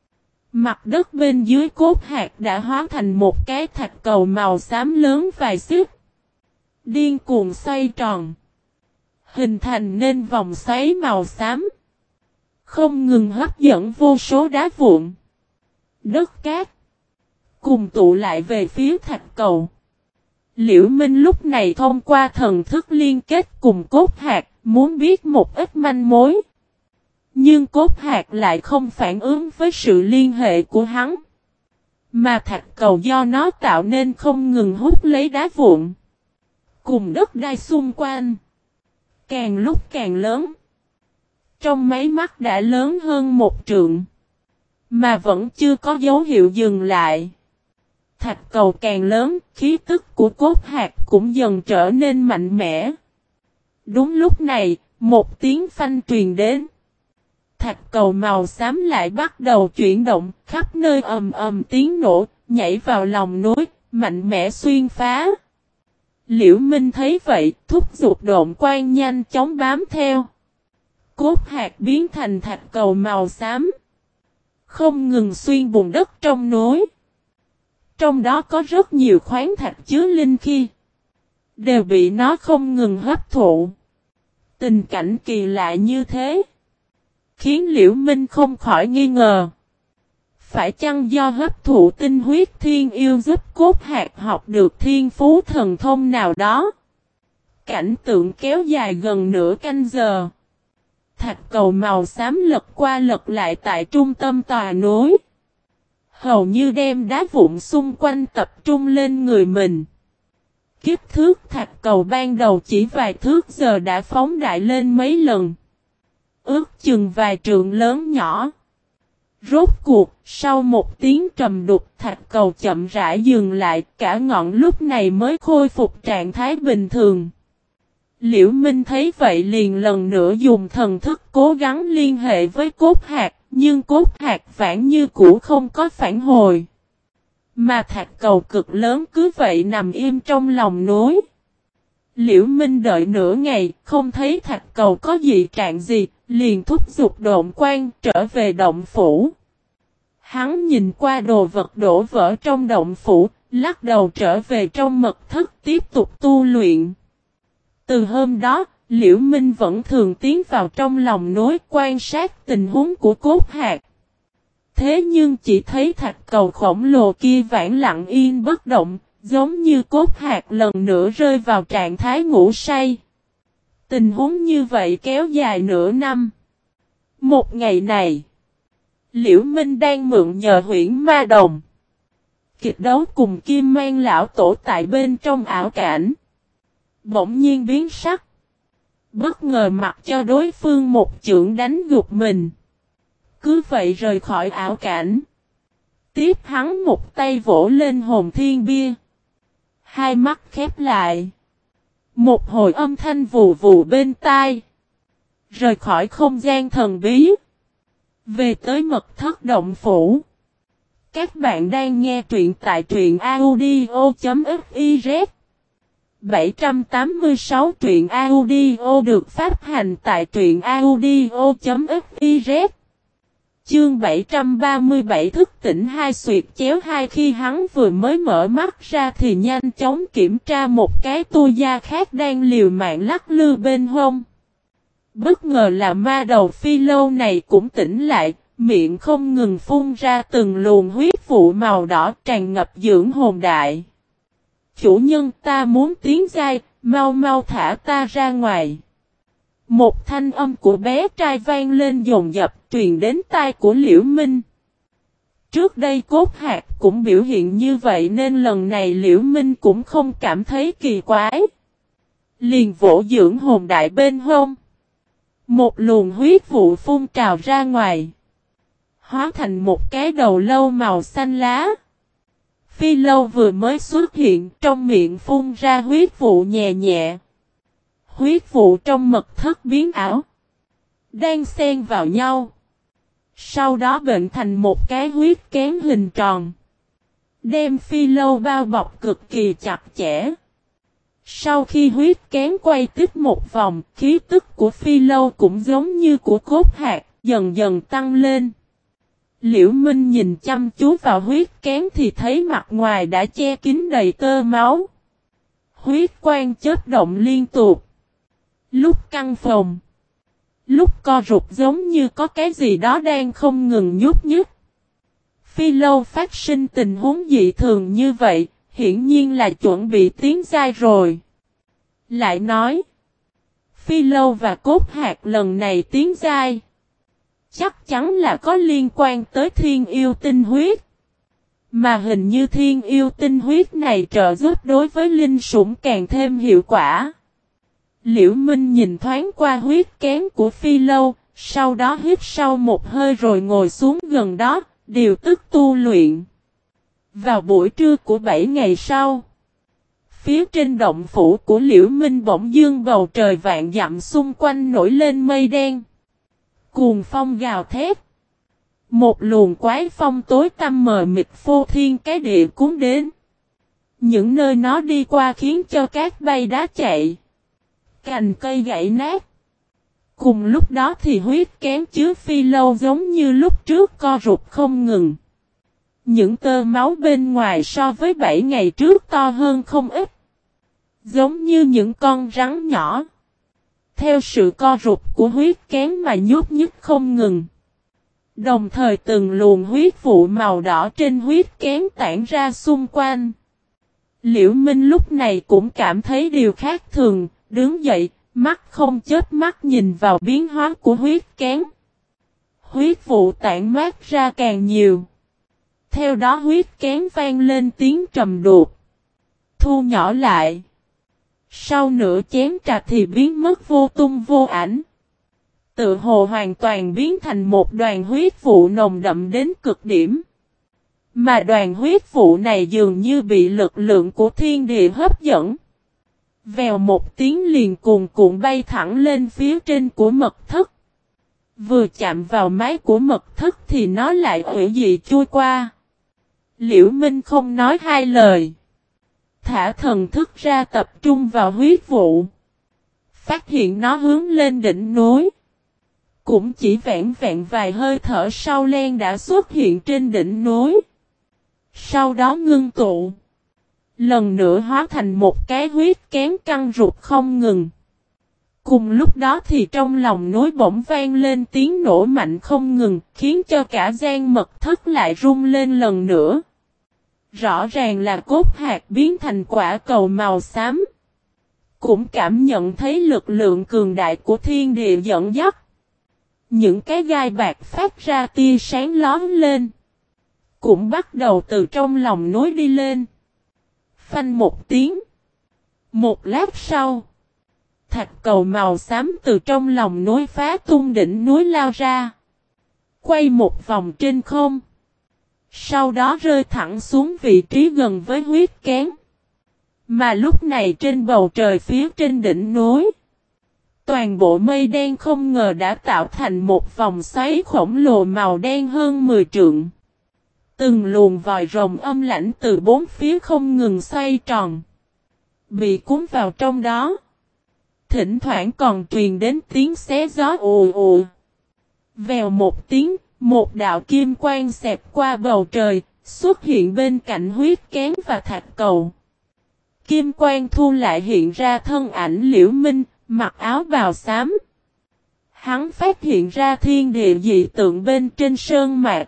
Mặt đất bên dưới cốt hạt đã hóa thành một cái thạch cầu màu xám lớn vài xíu. Điên cuồng xoay tròn. Hình thành nên vòng xoáy màu xám. Không ngừng hấp dẫn vô số đá vụn. Đất cát. Cùng tụ lại về phía thạch cầu. Liễu Minh lúc này thông qua thần thức liên kết cùng cốt hạt, muốn biết một ít manh mối. Nhưng cốt hạt lại không phản ứng với sự liên hệ của hắn. Mà thạch cầu do nó tạo nên không ngừng hút lấy đá vụn. Cùng đất đai xung quanh. Càng lúc càng lớn. Trong mấy mắt đã lớn hơn một trượng. Mà vẫn chưa có dấu hiệu dừng lại. Thạch cầu càng lớn, khí tức của cốt hạt cũng dần trở nên mạnh mẽ. Đúng lúc này, một tiếng phanh truyền đến. Thạch cầu màu xám lại bắt đầu chuyển động, khắp nơi ầm ầm tiếng nổ, nhảy vào lòng núi, mạnh mẽ xuyên phá. Liễu Minh thấy vậy, thúc giục độn quang nhanh chóng bám theo. Cốt hạt biến thành thạch cầu màu xám. Không ngừng xuyên bùn đất trong núi. Trong đó có rất nhiều khoáng thạch chứa linh khí. Đều bị nó không ngừng hấp thụ. Tình cảnh kỳ lạ như thế. Khiến Liễu Minh không khỏi nghi ngờ. Phải chăng do hấp thụ tinh huyết thiên yêu giúp cốt hạt học được thiên phú thần thông nào đó? Cảnh tượng kéo dài gần nửa canh giờ. Thạch cầu màu xám lật qua lật lại tại trung tâm tòa núi. Hầu như đem đá vụn xung quanh tập trung lên người mình. Kích thước thạch cầu ban đầu chỉ vài thước giờ đã phóng đại lên mấy lần. Ước chừng vài trượng lớn nhỏ. Rốt cuộc, sau một tiếng trầm đục thạch cầu chậm rãi dừng lại, cả ngọn lúc này mới khôi phục trạng thái bình thường. Liễu Minh thấy vậy liền lần nữa dùng thần thức cố gắng liên hệ với cốt hạt, nhưng cốt hạt vãn như cũ không có phản hồi. Mà thạch cầu cực lớn cứ vậy nằm im trong lòng núi. Liễu Minh đợi nửa ngày, không thấy thạch cầu có gì trạng gì, liền thúc giục độn quang trở về động phủ. Hắn nhìn qua đồ vật đổ vỡ trong động phủ, lắc đầu trở về trong mật thất tiếp tục tu luyện. Từ hôm đó, Liễu Minh vẫn thường tiến vào trong lòng núi quan sát tình huống của cốt hạt. Thế nhưng chỉ thấy thạch cầu khổng lồ kia vãn lặng yên bất động, giống như cốt hạt lần nữa rơi vào trạng thái ngủ say. Tình huống như vậy kéo dài nửa năm. Một ngày này, Liễu Minh đang mượn nhờ huyễn ma đồng. Kịch đấu cùng Kim Mang lão tổ tại bên trong ảo cảnh. Bỗng nhiên biến sắc. Bất ngờ mặc cho đối phương một chưởng đánh gục mình. Cứ vậy rời khỏi ảo cảnh. Tiếp hắn một tay vỗ lên hồn thiên bia. Hai mắt khép lại. Một hồi âm thanh vù vù bên tai. Rời khỏi không gian thần bí. Về tới mật thất động phủ. Các bạn đang nghe truyện tại truyện audio.fiz. 786 truyện audio được phát hành tại truyện audio.fiz. Chương 737 thức tỉnh hai xuyệt chéo hai. Khi hắn vừa mới mở mắt ra thì nhanh chóng kiểm tra một cái tu gia khác đang liều mạng lắc lư bên hông. Bất ngờ là ma đầu phi lâu này cũng tỉnh lại, miệng không ngừng phun ra từng luồng huyết vụ màu đỏ tràn ngập dưỡng hồn đại. Chủ nhân, ta muốn tiến giai, mau mau thả ta ra ngoài. Một thanh âm của bé trai vang lên dồn dập truyền đến tai của Liễu Minh. Trước đây Cốt Hạc cũng biểu hiện như vậy nên lần này Liễu Minh cũng không cảm thấy kỳ quái. Liền vỗ dưỡng hồn đại bên hông. Một luồng huyết vụ phun trào ra ngoài. Hóa thành một cái đầu lâu màu xanh lá. Phi lâu vừa mới xuất hiện, trong miệng phun ra huyết vụ nhẹ nhẹ. Huyết vụ trong mật thất biến ảo. Đang xen vào nhau. Sau đó bệnh thành một cái huyết kén hình tròn. Đem phi lâu bao bọc cực kỳ chặt chẽ. Sau khi huyết kén quay tiếp một vòng, khí tức của phi lâu cũng giống như của Cốt Hạc, dần dần tăng lên. Liễu Minh nhìn chăm chú vào huyết kén thì thấy mặt ngoài đã che kín đầy tơ máu. Huyết quang chớp động liên tục. Lúc căng phồng. Lúc co rụt giống như có cái gì đó đang không ngừng nhúc nhích. Phi lâu phát sinh tình huống dị thường như vậy, hiển nhiên là chuẩn bị tiến giai rồi. Lại nói. Phi lâu và Cốt Hạc lần này tiến giai. Chắc chắn là có liên quan tới thiên yêu tinh huyết. Mà hình như thiên yêu tinh huyết này trợ giúp đối với linh sủng càng thêm hiệu quả. Liễu Minh nhìn thoáng qua huyết kén của phi lâu, sau đó hít sâu một hơi rồi ngồi xuống gần đó, điều tức tu luyện. Vào buổi trưa của 7 ngày sau, phía trên động phủ của Liễu Minh bỗng dưng bầu trời vạn dặm xung quanh nổi lên mây đen. Cuồng phong gào thét. Một luồng quái phong tối tăm mờ mịt phô thiên cái địa cuốn đến. Những nơi nó đi qua khiến cho cát bay đá chạy. Cành cây gãy nát. Cùng lúc đó thì huyết kén chứa phi lâu giống như lúc trước co rụt không ngừng. Những tơ máu bên ngoài so với 7 ngày trước to hơn không ít. Giống như những con rắn nhỏ. Theo sự co rụt của huyết kén mà nhúc nhích không ngừng. Đồng thời từng luồng huyết vụ màu đỏ trên huyết kén tản ra xung quanh. Liễu Minh lúc này cũng cảm thấy điều khác thường, đứng dậy, mắt không chớp mắt nhìn vào biến hóa của huyết kén. Huyết vụ tản mát ra càng nhiều. Theo đó huyết kén vang lên tiếng trầm đục. Thu nhỏ lại. Sau nửa chén trà thì biến mất vô tung vô ảnh. Tự hồ hoàn toàn biến thành một đoàn huyết vụ nồng đậm đến cực điểm. Mà đoàn huyết vụ này dường như bị lực lượng của thiên địa hấp dẫn. Vèo một tiếng liền cuồn cuộn bay thẳng lên phía trên của mật thất. Vừa chạm vào mái của mật thất thì nó lại hủy dị chui qua. Liễu Minh không nói hai lời. Thả thần thức ra tập trung vào huyết vụ. Phát hiện nó hướng lên đỉnh núi. Cũng chỉ vẹn vẹn vài hơi thở sau len đã xuất hiện trên đỉnh núi. Sau đó ngưng tụ. Lần nữa hóa thành một cái huyết kén căng rụt không ngừng. Cùng lúc đó thì trong lòng núi bỗng vang lên tiếng nổ mạnh không ngừng, khiến cho cả gian mật thất lại rung lên lần nữa. Rõ ràng là Cốt Hạc biến thành quả cầu màu xám. Cũng cảm nhận thấy lực lượng cường đại của thiên địa dẫn dắt. Những cái gai bạc phát ra tia sáng lóm lên. Cũng bắt đầu từ trong lòng núi đi lên. Phanh một tiếng. Một lát sau. Thạch cầu màu xám từ trong lòng núi phá tung đỉnh núi lao ra. Quay một vòng trên không. Sau đó rơi thẳng xuống vị trí gần với huyết kén. Mà lúc này trên bầu trời phía trên đỉnh núi, toàn bộ mây đen không ngờ đã tạo thành một vòng xoáy khổng lồ màu đen hơn 10 trượng. Từng luồng vòi rồng âm lãnh từ bốn phía không ngừng xoay tròn, bị cuốn vào trong đó. Thỉnh thoảng còn truyền đến tiếng xé gió ù ù. Vèo một tiếng, một đạo kim quang xẹt qua bầu trời, xuất hiện bên cạnh huyết kén và thạch cầu. Kim quang thu lại hiện ra thân ảnh Liễu Minh, mặc áo bào xám. Hắn phát hiện ra thiên địa dị tượng bên trên sơn mạc.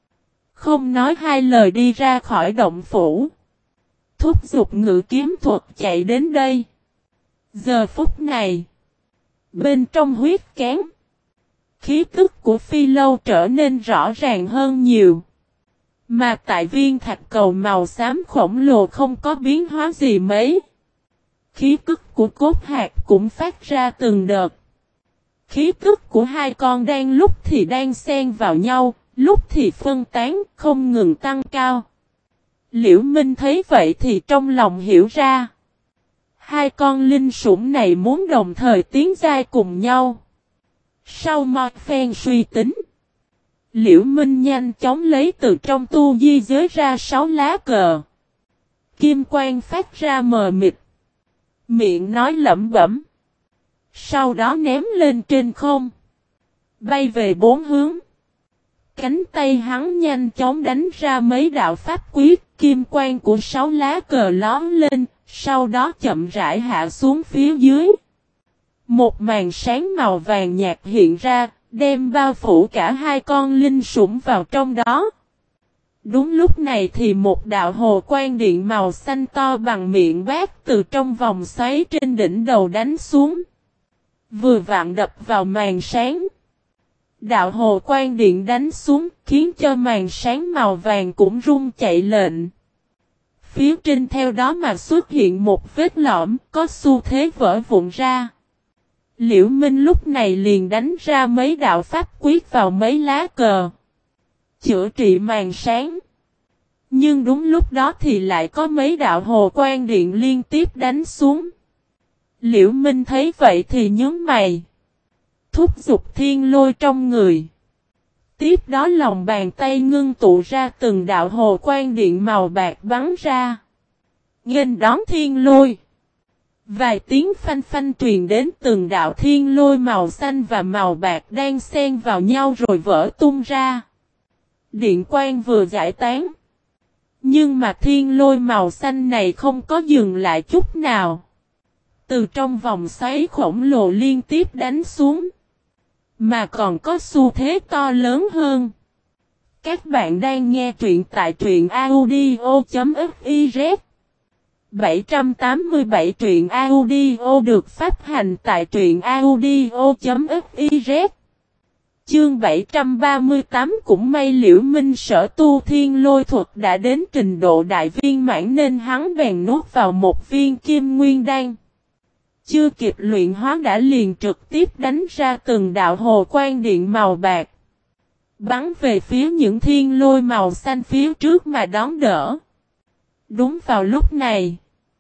Không nói hai lời đi ra khỏi động phủ. Thúc giục ngự kiếm thuật chạy đến đây. Giờ phút này, bên trong huyết kén, khí tức của Phi Lâu trở nên rõ ràng hơn nhiều. Mà tại viên thạch cầu màu xám khổng lồ không có biến hóa gì mấy. Khí tức của cốt hạt cũng phát ra từng đợt. Khí tức của hai con đang lúc thì đang xen vào nhau, lúc thì phân tán, không ngừng tăng cao. Liễu Minh thấy vậy thì trong lòng hiểu ra. Hai con linh sủng này muốn đồng thời tiến giai cùng nhau. Sau một phen suy tính, Liễu Minh nhanh chóng lấy từ trong tu di giới ra 6 lá cờ. Kim quang phát ra mờ mịt. Miệng nói lẩm bẩm. Sau đó ném lên trên không. Bay về bốn hướng. Cánh tay hắn nhanh chóng đánh ra mấy đạo pháp quyết. Kim quang của 6 lá cờ lóm lên. Sau đó chậm rãi hạ xuống phía dưới. Một màn sáng màu vàng nhạt hiện ra. Đem bao phủ cả hai con linh sủng vào trong đó. Đúng lúc này thì một đạo hồ quang điện màu xanh to bằng miệng bát từ trong vòng xoáy trên đỉnh đầu đánh xuống. Vừa vặn đập vào màn sáng. Đạo hồ quang điện đánh xuống khiến cho màn sáng màu vàng cũng rung chạy lệnh. Phía trên theo đó mà xuất hiện một vết lõm có xu thế vỡ vụn ra. Liễu Minh lúc này liền đánh ra mấy đạo pháp quyết vào mấy lá cờ. Chữa trị màn sáng. Nhưng đúng lúc đó thì lại có mấy đạo hồ quang điện liên tiếp đánh xuống. Liễu Minh thấy vậy thì nhướng mày. Thúc giục thiên lôi trong người. Tiếp đó lòng bàn tay ngưng tụ ra từng đạo hồ quang điện màu bạc bắn ra. Nghênh đón thiên lôi. Vài tiếng phanh phanh truyền đến từng đạo thiên lôi màu xanh và màu bạc đang xen vào nhau rồi vỡ tung ra. Điện quang vừa giải tán. Nhưng mà thiên lôi màu xanh này không có dừng lại chút nào. Từ trong vòng xoáy khổng lồ liên tiếp đánh xuống. Mà còn có xu thế to lớn hơn. Các bạn đang nghe truyện tại truyện audio.fiz 787 truyện audio được phát hành tại truyện audio.fiz. Chương 738 cũng may Liễu Minh sở tu thiên lôi thuật đã đến trình độ đại viên mãn nên hắn bèn nuốt vào một viên kim nguyên đan. Chưa kịp luyện hóa đã liền trực tiếp đánh ra từng đạo hồ quang điện màu bạc. Bắn về phía những thiên lôi màu xanh phía trước mà đón đỡ. Đúng vào lúc này,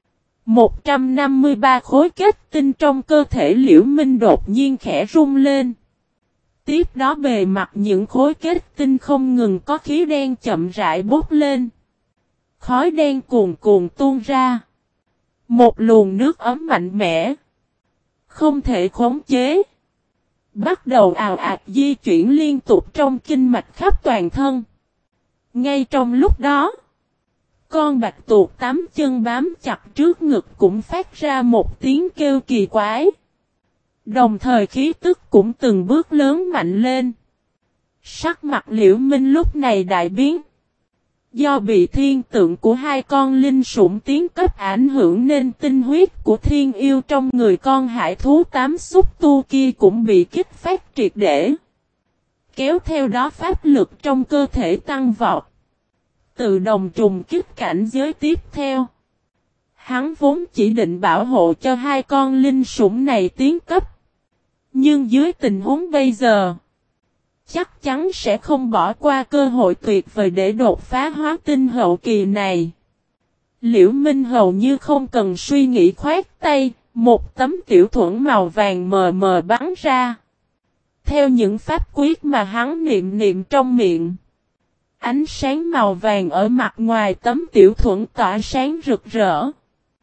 153 khối kết tinh trong cơ thể Liễu Minh đột nhiên khẽ rung lên. Tiếp đó bề mặt những khối kết tinh không ngừng có khí đen chậm rãi bốc lên. Khói đen cuồn cuộn tuôn ra. Một luồng nước ấm mạnh mẽ. Không thể khống chế. Bắt đầu ào ạt di chuyển liên tục trong kinh mạch khắp toàn thân. Ngay trong lúc đó, con bạch tuộc 8 chân bám chặt trước ngực cũng phát ra một tiếng kêu kỳ quái. Đồng thời khí tức cũng từng bước lớn mạnh lên. Sắc mặt Liễu Minh lúc này đại biến. Do bị thiên tượng của hai con linh sủng tiến cấp ảnh hưởng nên tinh huyết của thiên yêu trong người con hải thú 8 xúc tu kia cũng bị kích phát triệt để. Kéo theo đó pháp lực trong cơ thể tăng vọt. Tự động trùng kích cảnh giới tiếp theo. Hắn vốn chỉ định bảo hộ cho hai con linh sủng này tiến cấp. Nhưng dưới tình huống bây giờ, chắc chắn sẽ không bỏ qua cơ hội tuyệt vời để đột phá hóa tinh hậu kỳ này. Liễu Minh hầu như không cần suy nghĩ khoát tay, một tấm tiểu thuẫn màu vàng mờ mờ bắn ra. Theo những pháp quyết mà hắn niệm trong miệng, ánh sáng màu vàng ở mặt ngoài tấm tiểu thuẫn tỏa sáng rực rỡ.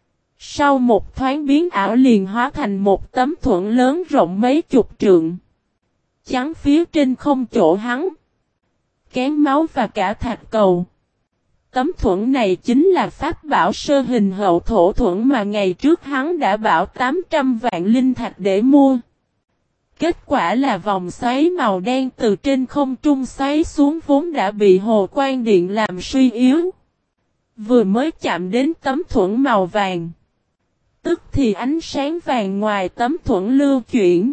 Sau một thoáng biến ảo liền hóa thành một tấm thuẫn lớn rộng mấy chục trượng. Chắn phía trên không chỗ hắn. Kén máu và cả thạch cầu. Tấm thuẫn này chính là pháp bảo sơ hình hậu thổ thuẫn mà ngày trước hắn đã bảo 800 vạn linh thạch để mua. Kết quả là vòng xoáy màu đen từ trên không trung xoáy xuống vốn đã bị hồ quan điện làm suy yếu. Vừa mới chạm đến tấm thuẫn màu vàng. Tức thì ánh sáng vàng ngoài tấm thuẫn lưu chuyển.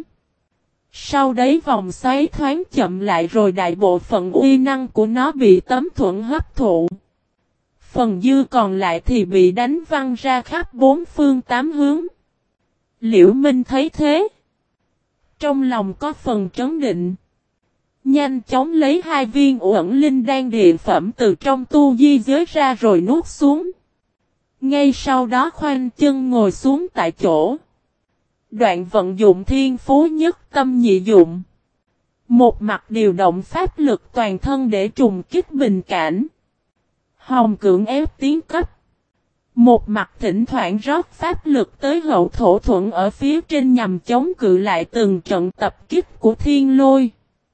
Sau đấy vòng xoáy thoáng chậm lại rồi đại bộ phận uy năng của nó bị tấm thuẫn hấp thụ. Phần dư còn lại thì bị đánh văng ra khắp bốn phương tám hướng. Liễu Minh thấy thế. Trong lòng có phần trấn định. Nhanh chóng lấy 2 viên uẩn linh đan địa phẩm từ trong tu di giới ra rồi nuốt xuống. Ngay sau đó khoanh chân ngồi xuống tại chỗ. Đoạn vận dụng thiên phú nhất tâm nhị dụng. Một mặt điều động pháp lực toàn thân để trùng kích bình cảnh. Hồng cưỡng ép tiến cấp. Một mặt thỉnh thoảng rót pháp lực tới hậu thổ thuẫn ở phía trên nhằm chống cự lại từng trận tập kích của thiên lôi.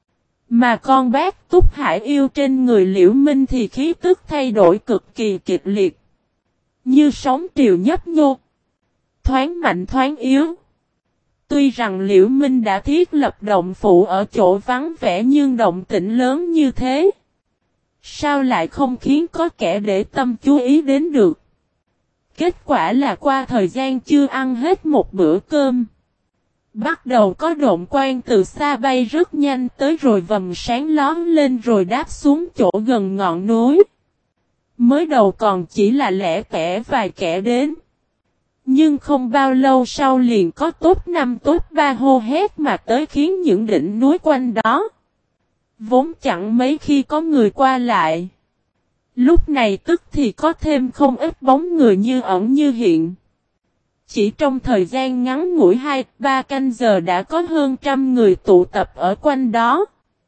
Mà con bác Túc Hải yêu trên người Liễu Minh thì khí tức thay đổi cực kỳ kịch liệt. Như sóng triều nhấp nhô. Thoáng mạnh thoáng yếu. Tuy rằng Liễu Minh đã thiết lập động phủ ở chỗ vắng vẻ nhưng động tĩnh lớn như thế. Sao lại không khiến có kẻ để tâm chú ý đến được? Kết quả là qua thời gian chưa ăn hết một bữa cơm. Bắt đầu có độn quang từ xa bay rất nhanh tới rồi vầng sáng lóm lên rồi đáp xuống chỗ gần ngọn núi. Mới đầu còn chỉ là lẻ tẻ vài kẻ đến. Nhưng không bao lâu sau liền có top 5 top 3 hô hét mà tới khiến những đỉnh núi quanh đó. Vốn chẳng mấy khi có người qua lại. Lúc này tức thì có thêm không ít bóng người như ẩn như hiện. Chỉ trong thời gian ngắn ngủi 2-3 canh giờ đã có hơn 100 người tụ tập ở quanh đó.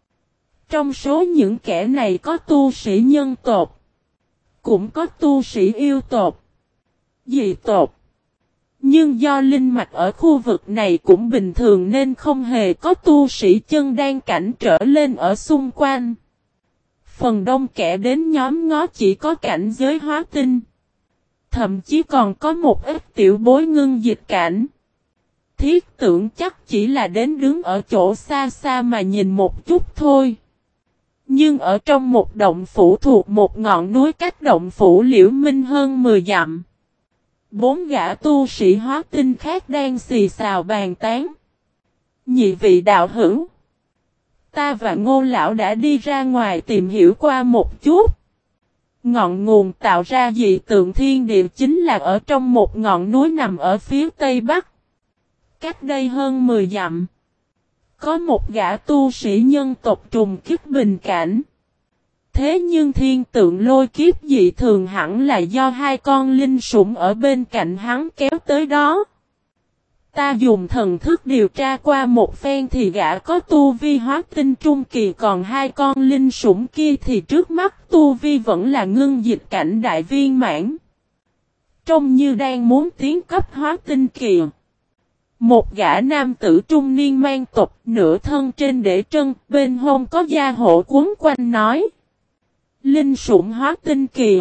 Trong số những kẻ này có tu sĩ nhân tộc. Cũng có tu sĩ yêu tộc. Dị tộc. Nhưng do linh mạch ở khu vực này cũng bình thường nên không hề có tu sĩ chân đan cảnh trở lên ở xung quanh. Phần đông kẻ đến nhóm ngó chỉ có cảnh giới hóa tinh. Thậm chí còn có một ít tiểu bối ngưng dịch cảnh. Thiết tưởng chắc chỉ là đến đứng ở chỗ xa xa mà nhìn một chút thôi. Nhưng ở trong một động phủ thuộc một ngọn núi cách động phủ Liễu Minh hơn 10 dặm. 4 gã tu sĩ hóa tinh khác đang xì xào bàn tán. Nhị vị đạo hữu. Ta và Ngô Lão đã đi ra ngoài tìm hiểu qua một chút. Ngọn nguồn tạo ra dị tượng thiên địa chính là ở trong một ngọn núi nằm ở phía tây bắc. Cách đây hơn 10 dặm. Có một gã tu sĩ nhân tộc trùng kích bình cảnh. Thế nhưng thiên tượng lôi kiếp dị thường hẳn là do 2 con linh sủng ở bên cạnh hắn kéo tới đó. Ta dùng thần thức điều tra qua một phen thì gã có tu vi hóa tinh trung kỳ, còn 2 con linh sủng kia thì trước mắt tu vi vẫn là ngưng dịch cảnh đại viên mãn. Trông như đang muốn tiến cấp hóa tinh kỳ. Một gã nam tử trung niên mang tộc nửa thân trên để trân, bên hông có da hổ quấn quanh nói. Linh sủng hóa tinh kỳ.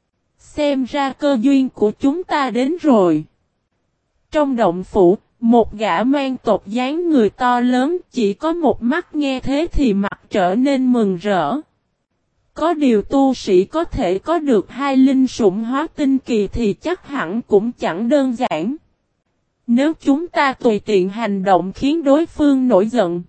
Xem ra cơ duyên của chúng ta đến rồi. Trong động phủ, một gã mang tộc dáng người to lớn chỉ có một mắt nghe thế thì mặt trở nên mừng rỡ. Có điều tu sĩ có thể có được 2 linh sủng hóa tinh kỳ thì chắc hẳn cũng chẳng đơn giản. Nếu chúng ta tùy tiện hành động khiến đối phương nổi giận,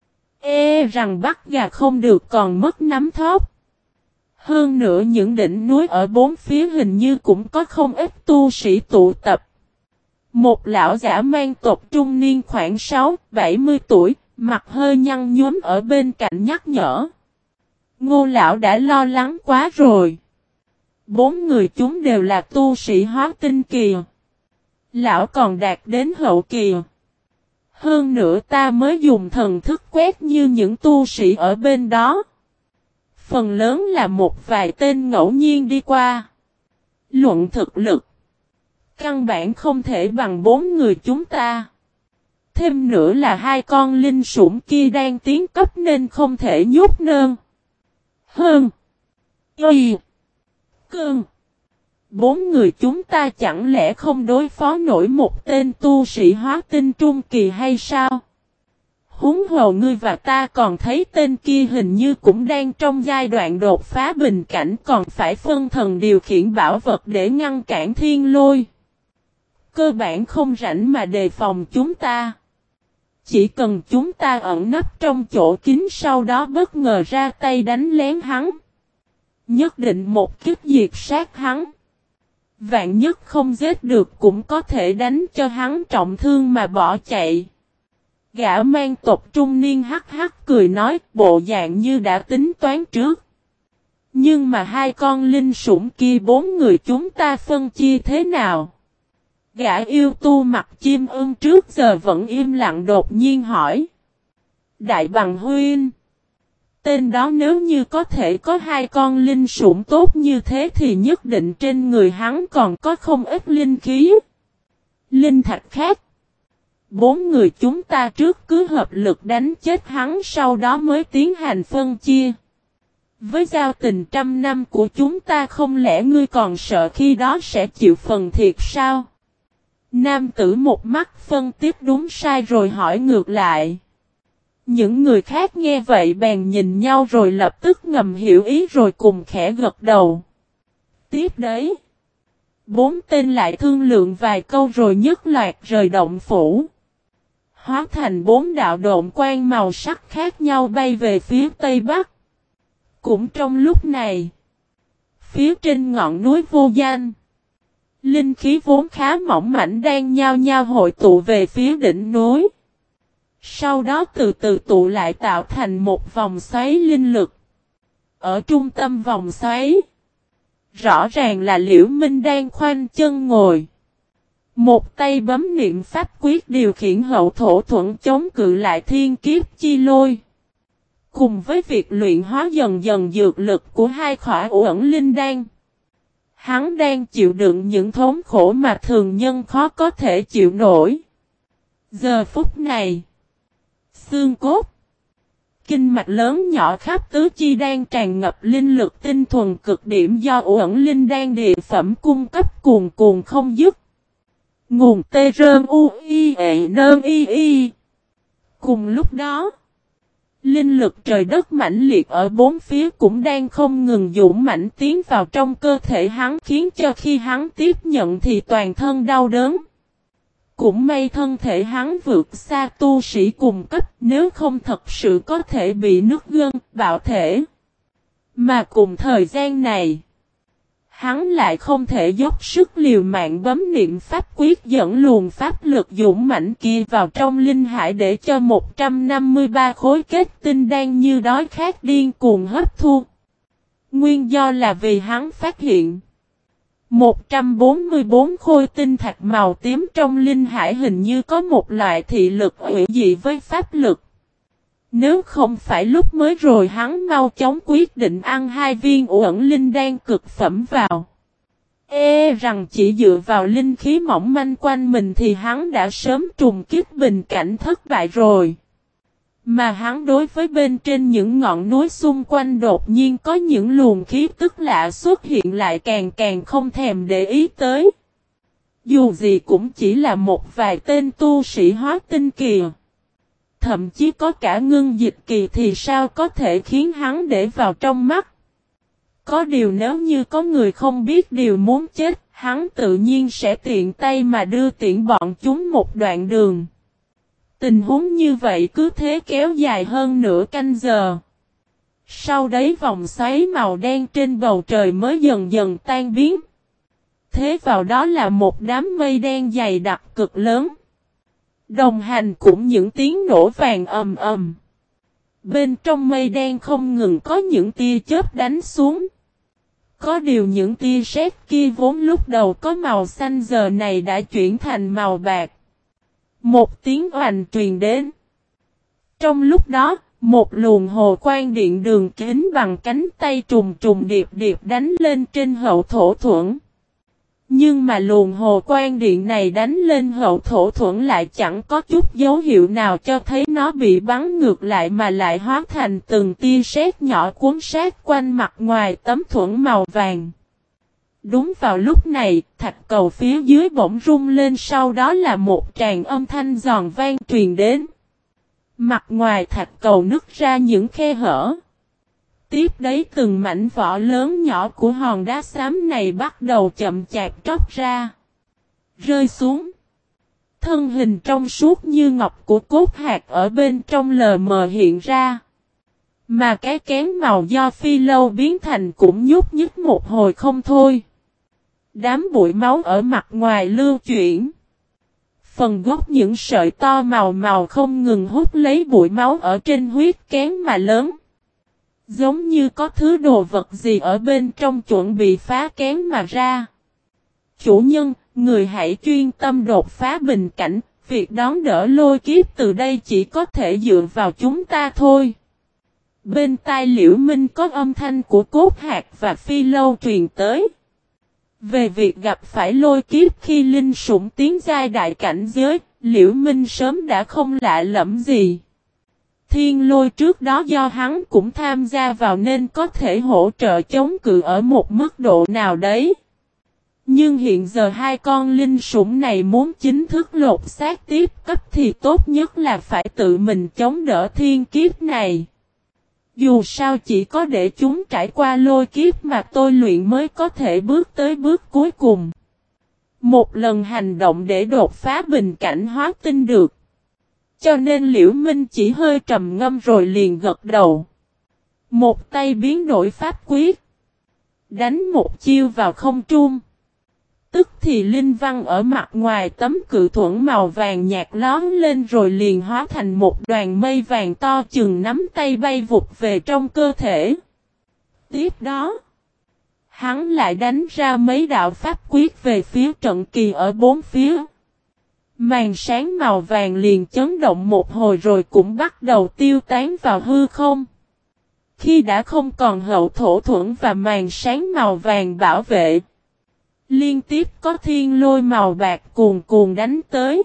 rằng bắt gà không được còn mất nắm thóp. Hơn nữa những đỉnh núi ở bốn phía hình như cũng có không ít tu sĩ tụ tập. Một lão giả mang tộc trung niên khoảng 6-70 tuổi, Mặt hơi nhăn nhúm ở bên cạnh nhắc nhở. Ngô lão đã lo lắng quá rồi. 4 người chúng đều là tu sĩ hóa tinh kỳ. Lão còn đạt đến hậu kỳ. Hơn nữa ta mới dùng thần thức quét như những tu sĩ ở bên đó. Phần lớn là một vài tên ngẫu nhiên đi qua. Luận thực lực. Căn bản không thể bằng 4 người chúng ta. Thêm nữa là 2 con linh sủng kia đang tiến cấp nên không thể nhốt nơn. Hơn. Y. Cơn. 4 người chúng ta chẳng lẽ không đối phó nổi một tên tu sĩ hóa tinh trung kỳ hay sao? Huống hồ ngươi và ta còn thấy tên kia hình như cũng đang trong giai đoạn đột phá bình cảnh, còn phải phân thần điều khiển bảo vật để ngăn cản thiên lôi. Cơ bản không rảnh mà đề phòng chúng ta. Chỉ cần chúng ta ẩn nấp trong chỗ kín sau đó bất ngờ ra tay đánh lén hắn. Nhất định một kích diệt sát hắn. Vạn nhất không giết được cũng có thể đánh cho hắn trọng thương mà bỏ chạy. Gã mang tộc trung niên hắc hắc cười nói, bộ dạng như đã tính toán trước. Nhưng mà 2 con linh sủng kia 4 người chúng ta phân chia thế nào? Gã yêu tu mặt chim ưng trước giờ vẫn im lặng đột nhiên hỏi. Đại bằng huynh. Tên đó nếu như có thể có 2 con linh sủng tốt như thế thì nhất định trên người hắn còn có không ít linh khí. Linh thạch khác. 4 người chúng ta trước cứ hợp lực đánh chết hắn, sau đó mới tiến hành phân chia. Với giao tình trăm năm của chúng ta, không lẽ ngươi còn sợ khi đó sẽ chịu phần thiệt sao? Nam tử một mắt phân tích đúng sai rồi hỏi ngược lại. Những người khác nghe vậy bèn nhìn nhau rồi lập tức ngầm hiểu ý rồi cùng khẽ gật đầu. Tiếp đấy. 4 tên lại thương lượng vài câu rồi nhất loạt rời động phủ. Hóa thành 4 đạo độn quang màu sắc khác nhau bay về phía tây bắc. Cũng trong lúc này, phía trên ngọn núi vô danh, linh khí vốn khá mỏng mảnh đang nhao nhao hội tụ về phía đỉnh núi. Sau đó từ từ tụ lại tạo thành một vòng xoáy linh lực. Ở trung tâm vòng xoáy, rõ ràng là Liễu Minh đang khoanh chân ngồi. Một tay bấm niệm pháp quyết điều khiển hậu thổ thuẫn chống cự lại thiên kiếp chi lôi. Cùng với việc luyện hóa dần dần dược lực của 2 khỏa uẩn linh đan, hắn đang chịu đựng những thống khổ mà thường nhân khó có thể chịu nổi. Giờ phút này, xương cốt, kinh mạch lớn nhỏ khắp tứ chi đang tràn ngập linh lực tinh thuần cực điểm do uẩn linh đan địa phẩm cung cấp cuồn cuộn không dứt. Nguồn tê rơn u i ệ nơn y y. Cùng lúc đó, linh lực trời đất mãnh liệt ở 4 phía cũng đang không ngừng dũng mãnh tiến vào trong cơ thể hắn, khiến cho khi hắn tiếp nhận thì toàn thân đau đớn. Cũng may thân thể hắn vượt xa tu sĩ cùng cấp, nếu không thật sự có thể bị nứt gân, bạo thể. Mà cùng thời gian này, hắn lại không thể dốc sức liều mạng bấm niệm pháp quyết dẫn luồng pháp lực dũng mãnh kia vào trong linh hải để cho 153 khối kết tinh đan như đói khát điên cuồng hấp thu. Nguyên do là vì hắn phát hiện 144 khối tinh thạch màu tím trong linh hải hình như có một loại thị lực hữu dị với pháp lực. Nếu không phải lúc mới rồi hắn mau chóng quyết định ăn 2 viên uẩn linh đan cực phẩm vào, rằng chỉ dựa vào linh khí mỏng manh quanh mình thì hắn đã sớm trùng kích bình cảnh thất bại rồi. Mà hắn đối với bên trên những ngọn núi xung quanh đột nhiên có những luồng khí tức lạ xuất hiện lại càng càng không thèm để ý tới. Dù gì cũng chỉ là một vài tên tu sĩ hóa tinh kỳ, thậm chí có cả ngưng dịch kỳ thì sao có thể khiến hắn để vào trong mắt. Có điều nếu như có người không biết điều muốn chết, hắn tự nhiên sẽ tiện tay mà đưa tiễn bọn chúng một đoạn đường. Tình huống như vậy cứ thế kéo dài hơn nửa canh giờ. Sau đấy vòng xoáy màu đen trên bầu trời mới dần dần tan biến. Thế vào đó là một đám mây đen dày đặc cực lớn. Đồng hành cũng những tiếng nổ vàng ầm ầm. Bên trong mây đen không ngừng có những tia chớp đánh xuống. Có điều những tia sét kia vốn lúc đầu có màu xanh giờ này đã chuyển thành màu bạc. Một tiếng oanh truyền đến. Trong lúc đó, một luồng hồ quang điện đường kính bằng cánh tay trùng trùng điệp điệp đánh lên trên hậu thổ thuẫn. Nhưng mà luồng hồ quang điện này đánh lên hậu thổ thuẫn lại chẳng có chút dấu hiệu nào cho thấy nó bị bắn ngược lại mà lại hóa thành từng tia sét nhỏ cuốn sát quanh mặt ngoài tấm thuẫn màu vàng. Đúng vào lúc này, thạch cầu phía dưới bỗng rung lên, sau đó là một tràng âm thanh giòn vang truyền đến. Mặt ngoài thạch cầu nứt ra những khe hở. Tiếp đấy từng mảnh vỏ lớn nhỏ của hòn đá xám này bắt đầu chậm chạp tróc ra. Rơi xuống. Thân hình trong suốt như ngọc của cốt hạt ở bên trong lờ mờ hiện ra. Mà cái kén màu do phi lâu biến thành cũng nhúc nhích một hồi không thôi. Đám bụi máu ở mặt ngoài lưu chuyển. Phần gốc những sợi to màu màu không ngừng hút lấy bụi máu ở trên huyết kén mà lớn. Giống như có thứ đồ vật gì ở bên trong chuẩn bị phá kén mà ra. Chủ nhân, người hãy chuyên tâm đột phá bình cảnh, việc đón đỡ lôi kiếp từ đây chỉ có thể dựa vào chúng ta thôi. Bên tai Liễu Minh có âm thanh của cốt hạt và phi lâu truyền tới. Về việc gặp phải lôi kiếp khi linh sủng tiến giai đại cảnh giới, Liễu Minh sớm đã không lạ lẫm gì. Thiên lôi trước đó do hắn cũng tham gia vào nên có thể hỗ trợ chống cự ở một mức độ nào đấy. Nhưng hiện giờ hai con linh sủng này muốn chính thức lột xác tiếp cấp thì tốt nhất là phải tự mình chống đỡ thiên kiếp này. Dù sao chỉ có để chúng trải qua lôi kiếp mà tôi luyện mới có thể bước tới bước cuối cùng. Một lần hành động để đột phá bình cảnh hóa tinh được. Cho nên Liễu Minh chỉ hơi trầm ngâm rồi liền gật đầu. Một tay biến đổi pháp quyết. Đánh một chiêu vào không trung. Tức thì linh văn ở mặt ngoài tấm cự thuẫn màu vàng nhạt lóm lên rồi liền hóa thành một đoàn mây vàng to chừng nắm tay bay vụt về trong cơ thể. Tiếp đó, hắn lại đánh ra mấy đạo pháp quyết về phía trận kỳ ở bốn phía. Màn sáng màu vàng liền chấn động một hồi rồi cũng bắt đầu tiêu tán vào hư không. Khi đã không còn hậu thổ thuẫn và màn sáng màu vàng bảo vệ, liên tiếp có thiên lôi màu bạc cuồn cuồn đánh tới.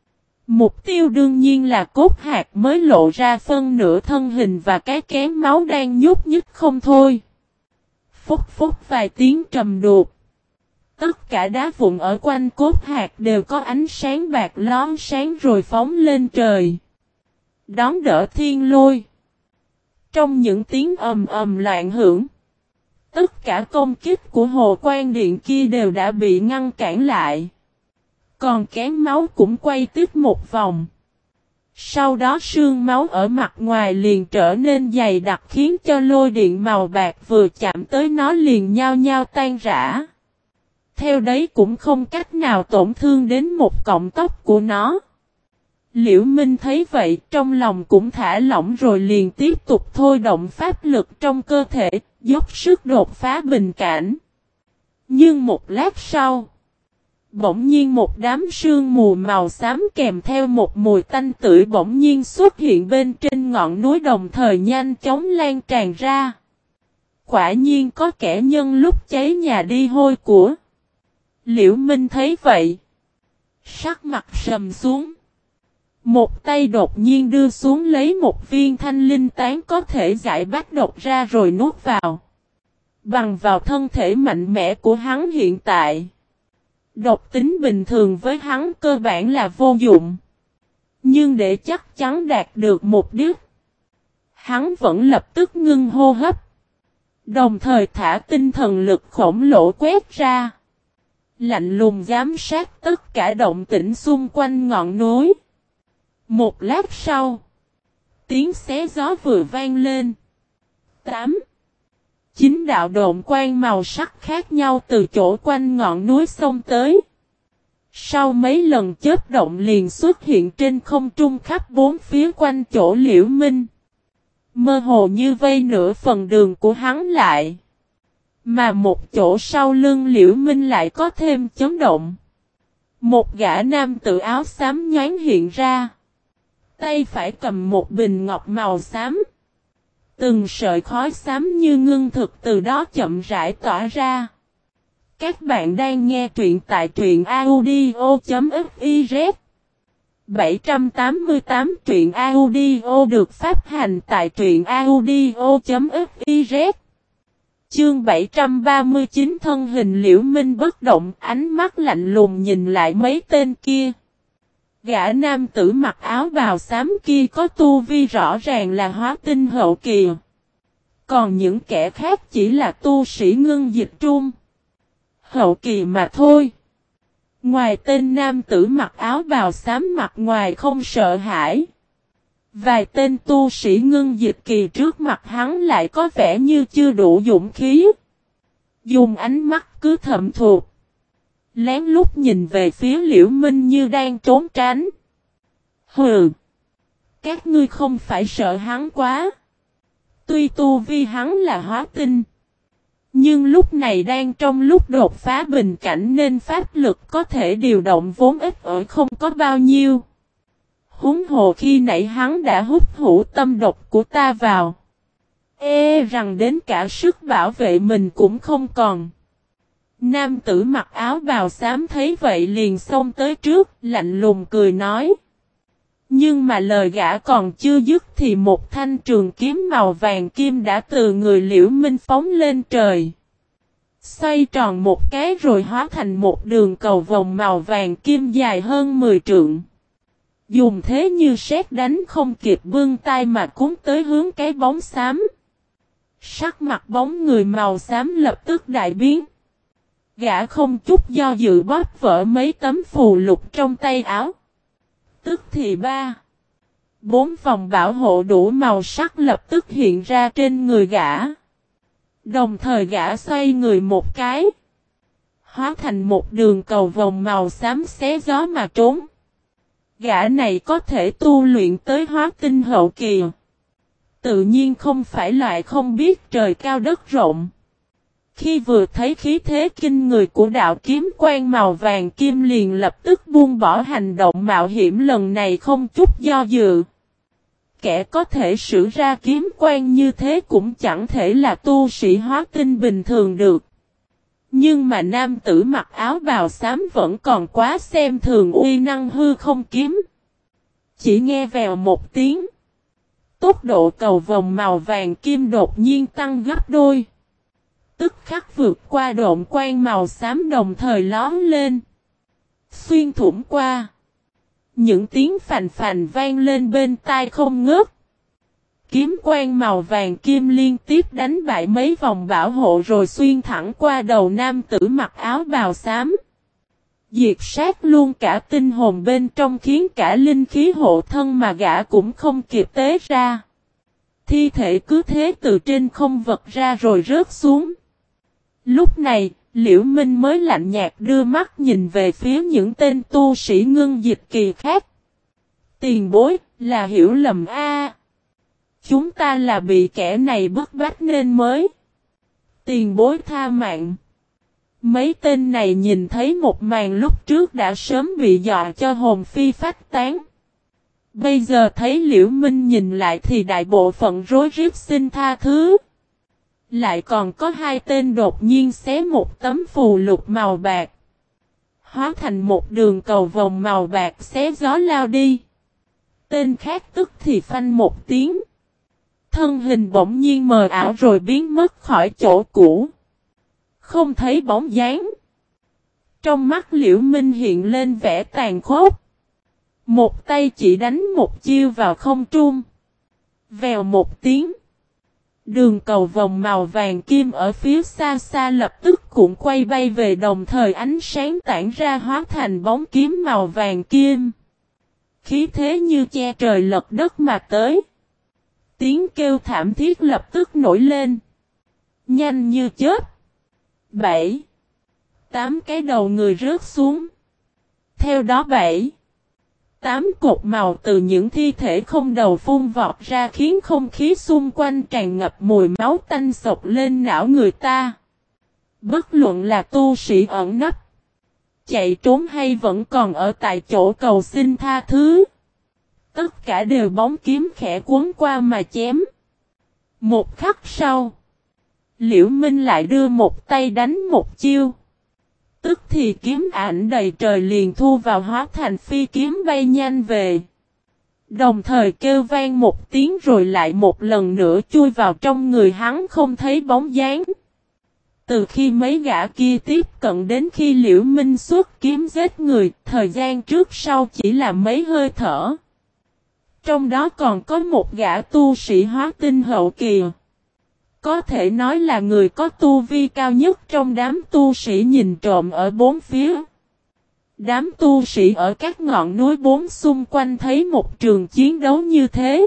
Mục tiêu đương nhiên là cốt hạt mới lộ ra phân nửa thân hình và cái kén máu đang nhúc nhích không thôi. Phúc phúc vài tiếng trầm đục. Tất cả đá vụn ở quanh cốt hạt đều có ánh sáng bạc lón sáng rồi phóng lên trời. Đón đỡ thiên lôi. Trong những tiếng ầm ầm loạn hưởng, tất cả công kích của hồ quan điện kia đều đã bị ngăn cản lại. Còn kén máu cũng quay tiếp một vòng. Sau đó sương máu ở mặt ngoài liền trở nên dày đặc khiến cho lôi điện màu bạc vừa chạm tới nó liền nhao nhao tan rã. Theo đấy cũng không cách nào tổn thương đến một cọng tóc của nó. Liễu Minh thấy vậy trong lòng cũng thả lỏng rồi liền tiếp tục thôi động pháp lực trong cơ thể, dốc sức đột phá bình cảnh. Nhưng một lát sau, bỗng nhiên một đám sương mù màu xám kèm theo một mùi tanh tưởi bỗng nhiên xuất hiện bên trên ngọn núi đồng thời nhanh chóng lan tràn ra. Quả nhiên có kẻ nhân lúc cháy nhà đi hôi của. Liễu Minh thấy vậy, sắc mặt sầm xuống. Một tay đột nhiên đưa xuống lấy một viên thanh linh tán có thể giải bách độc ra rồi nuốt vào. Bằng vào thân thể mạnh mẽ của hắn hiện tại, độc tính bình thường với hắn cơ bản là vô dụng. Nhưng để chắc chắn đạt được mục đích, hắn vẫn lập tức ngưng hô hấp. Đồng thời thả tinh thần lực khổng lồ quét ra. Lạnh lùng giám sát tất cả động tĩnh xung quanh ngọn núi. Một lát sau, tiếng xé gió vừa vang lên. 8. 9 đạo độn quang màu sắc khác nhau từ chỗ quanh ngọn núi xông tới. Sau mấy lần chớp động liền xuất hiện trên không trung khắp bốn phía quanh chỗ Liễu Minh. Mơ hồ như vây nửa phần đường của hắn lại. Mà một chỗ sau lưng Liễu Minh lại có thêm chấn động. Một gã nam tự áo xám nhoáng hiện ra. Tay phải cầm một bình ngọc màu xám. Từng sợi khói xám như ngưng thực từ đó chậm rãi tỏa ra. Các bạn đang nghe truyện tại truyện audio.fiz 788 truyện audio được phát hành tại truyện audio.fiz. Chương 739 thân hình Liễu Minh bất động, ánh mắt lạnh lùng nhìn lại mấy tên kia. Gã nam tử mặc áo bào xám kia có tu vi rõ ràng là hóa tinh hậu kỳ. Còn những kẻ khác chỉ là tu sĩ ngưng dịch trung hậu kỳ mà thôi. Ngoài tên nam tử mặc áo bào xám mặt ngoài không sợ hãi. Vài tên tu sĩ ngưng dịch kỳ trước mặt hắn lại có vẻ như chưa đủ dũng khí. Dùng ánh mắt cứ thầm thuộc. Lén lút nhìn về phía Liễu Minh như đang trốn tránh. Hừ! Các ngươi không phải sợ hắn quá. Tuy tu vi hắn là hóa tinh. Nhưng lúc này đang trong lúc đột phá bình cảnh nên pháp lực có thể điều động vốn ít ở không có bao nhiêu. Huống hồ khi nãy hắn đã hút hữu tâm độc của ta vào. Rằng đến cả sức bảo vệ mình cũng không còn. Nam tử mặc áo bào xám thấy vậy liền xông tới trước, lạnh lùng cười nói. Nhưng mà lời gã còn chưa dứt thì một thanh trường kiếm màu vàng kim đã từ người Liễu Minh phóng lên trời. Xoay tròn một cái rồi hóa thành một đường cầu vòng màu vàng kim dài hơn 10 trượng. Dùng thế như sét đánh không kịp bưng tay mà cuốn tới hướng cái bóng xám. Sắc mặt bóng người màu xám lập tức đại biến. Gã không chút do dự bóp vỡ mấy tấm phù lục trong tay áo. Tức thì 4 vòng bảo hộ đủ màu sắc lập tức hiện ra trên người gã. Đồng thời gã xoay người một cái. Hóa thành một đường cầu vòng màu xám xé gió mà trốn. Gã này có thể tu luyện tới hóa tinh hậu kỳ. Tự nhiên không phải loại không biết trời cao đất rộng. Khi vừa thấy khí thế kinh người của đạo kiếm quang màu vàng kim liền lập tức buông bỏ hành động mạo hiểm lần này không chút do dự. Kẻ có thể sử ra kiếm quang như thế cũng chẳng thể là tu sĩ hóa tinh bình thường được. Nhưng mà nam tử mặc áo bào xám vẫn còn quá xem thường uy năng hư không kiếm. Chỉ nghe vèo một tiếng. Tốc độ cầu vòng màu vàng kim đột nhiên tăng gấp đôi. Tức khắc vượt qua độn quang màu xám đồng thời lóm lên. Xuyên thủng qua. Những tiếng phành phành vang lên bên tai không ngớt. Kiếm quang màu vàng kim liên tiếp đánh bại mấy vòng bảo hộ rồi xuyên thẳng qua đầu nam tử mặc áo bào xám. Diệt sát luôn cả tinh hồn bên trong khiến cả linh khí hộ thân mà gã cũng không kịp tế ra. Thi thể cứ thế từ trên không vật ra rồi rớt xuống. Lúc này, Liễu Minh mới lạnh nhạt đưa mắt nhìn về phía những tên tu sĩ ngưng dịch kỳ khác. Tiền bối, là hiểu lầm a. Chúng ta là bị kẻ này bức bách nên mới. Tiền bối tha mạng. Mấy tên này nhìn thấy một màn lúc trước đã sớm bị dọa cho hồn phi phách tán. Bây giờ thấy Liễu Minh nhìn lại thì đại bộ phận rối rít xin tha thứ. Lại còn có 2 tên đột nhiên xé một tấm phù lục màu bạc. Hóa thành một đường cầu vòng màu bạc xé gió lao đi. Tên khác tức thì phanh một tiếng. Thân hình bỗng nhiên mờ ảo rồi biến mất khỏi chỗ cũ. Không thấy bóng dáng. Trong mắt Liễu Minh hiện lên vẻ tàn khốc. Một tay chỉ đánh một chiêu vào không trung. Vèo một tiếng. Đường cầu vòng màu vàng kim ở phía xa xa lập tức cũng quay bay về đồng thời ánh sáng tản ra hóa thành bóng kiếm màu vàng kim. Khí thế như che trời lật đất mà tới. Tiếng kêu thảm thiết lập tức nổi lên. Nhanh như chớp. 7, 8 cái đầu người rớt xuống. Theo đó 7, 8 cột màu từ những thi thể không đầu phun vọt ra khiến không khí xung quanh tràn ngập mùi máu tanh sộc lên não người ta. Bất luận là tu sĩ ẩn nấp, chạy trốn hay vẫn còn ở tại chỗ cầu xin tha thứ, tất cả đều bóng kiếm khẽ cuốn qua mà chém. Một khắc sau, Liễu Minh lại đưa một tay đánh một chiêu. Tức thì kiếm ảnh đầy trời liền thu vào hóa thành phi kiếm bay nhanh về. Đồng thời kêu vang một tiếng rồi lại một lần nữa chui vào trong người hắn không thấy bóng dáng. Từ khi mấy gã kia tiếp cận đến khi Liễu Minh xuất kiếm giết người, thời gian trước sau chỉ là mấy hơi thở. Trong đó còn có một gã tu sĩ hóa tinh hậu kỳ. Có thể nói là người có tu vi cao nhất trong đám tu sĩ nhìn trộm ở bốn phía. Đám tu sĩ ở các ngọn núi bốn xung quanh thấy một trường chiến đấu như thế.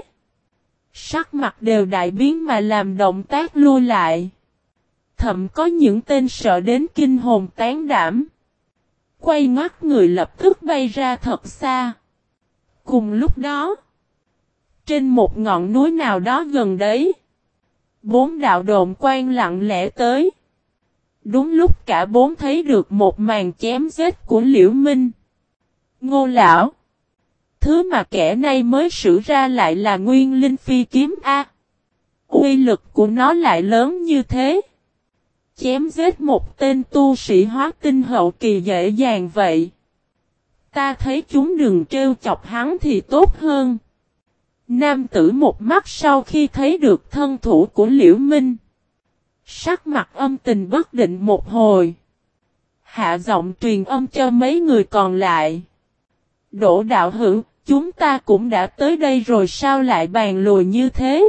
Sắc mặt đều đại biến mà làm động tác lui lại. Thậm có những tên sợ đến kinh hồn tán đảm. Quay ngoắt người lập tức bay ra thật xa. Cùng lúc đó, trên một ngọn núi nào đó gần đấy, 4 đạo độn quang lặng lẽ tới. Đúng lúc cả 4 thấy được một màn chém giết của Liễu Minh. Ngô lão, thứ mà kẻ này mới sử ra lại là nguyên linh phi kiếm A. Uy lực của nó lại lớn như thế. Chém giết một tên tu sĩ hóa tinh hậu kỳ dễ dàng vậy. Ta thấy chúng đừng trêu chọc hắn thì tốt hơn. Nam tử một mắt sau khi thấy được thân thủ của Liễu Minh. Sắc mặt âm tình bất định một hồi. Hạ giọng truyền âm cho mấy người còn lại. Đỗ đạo hữu, chúng ta cũng đã tới đây rồi sao lại bàn lùi như thế?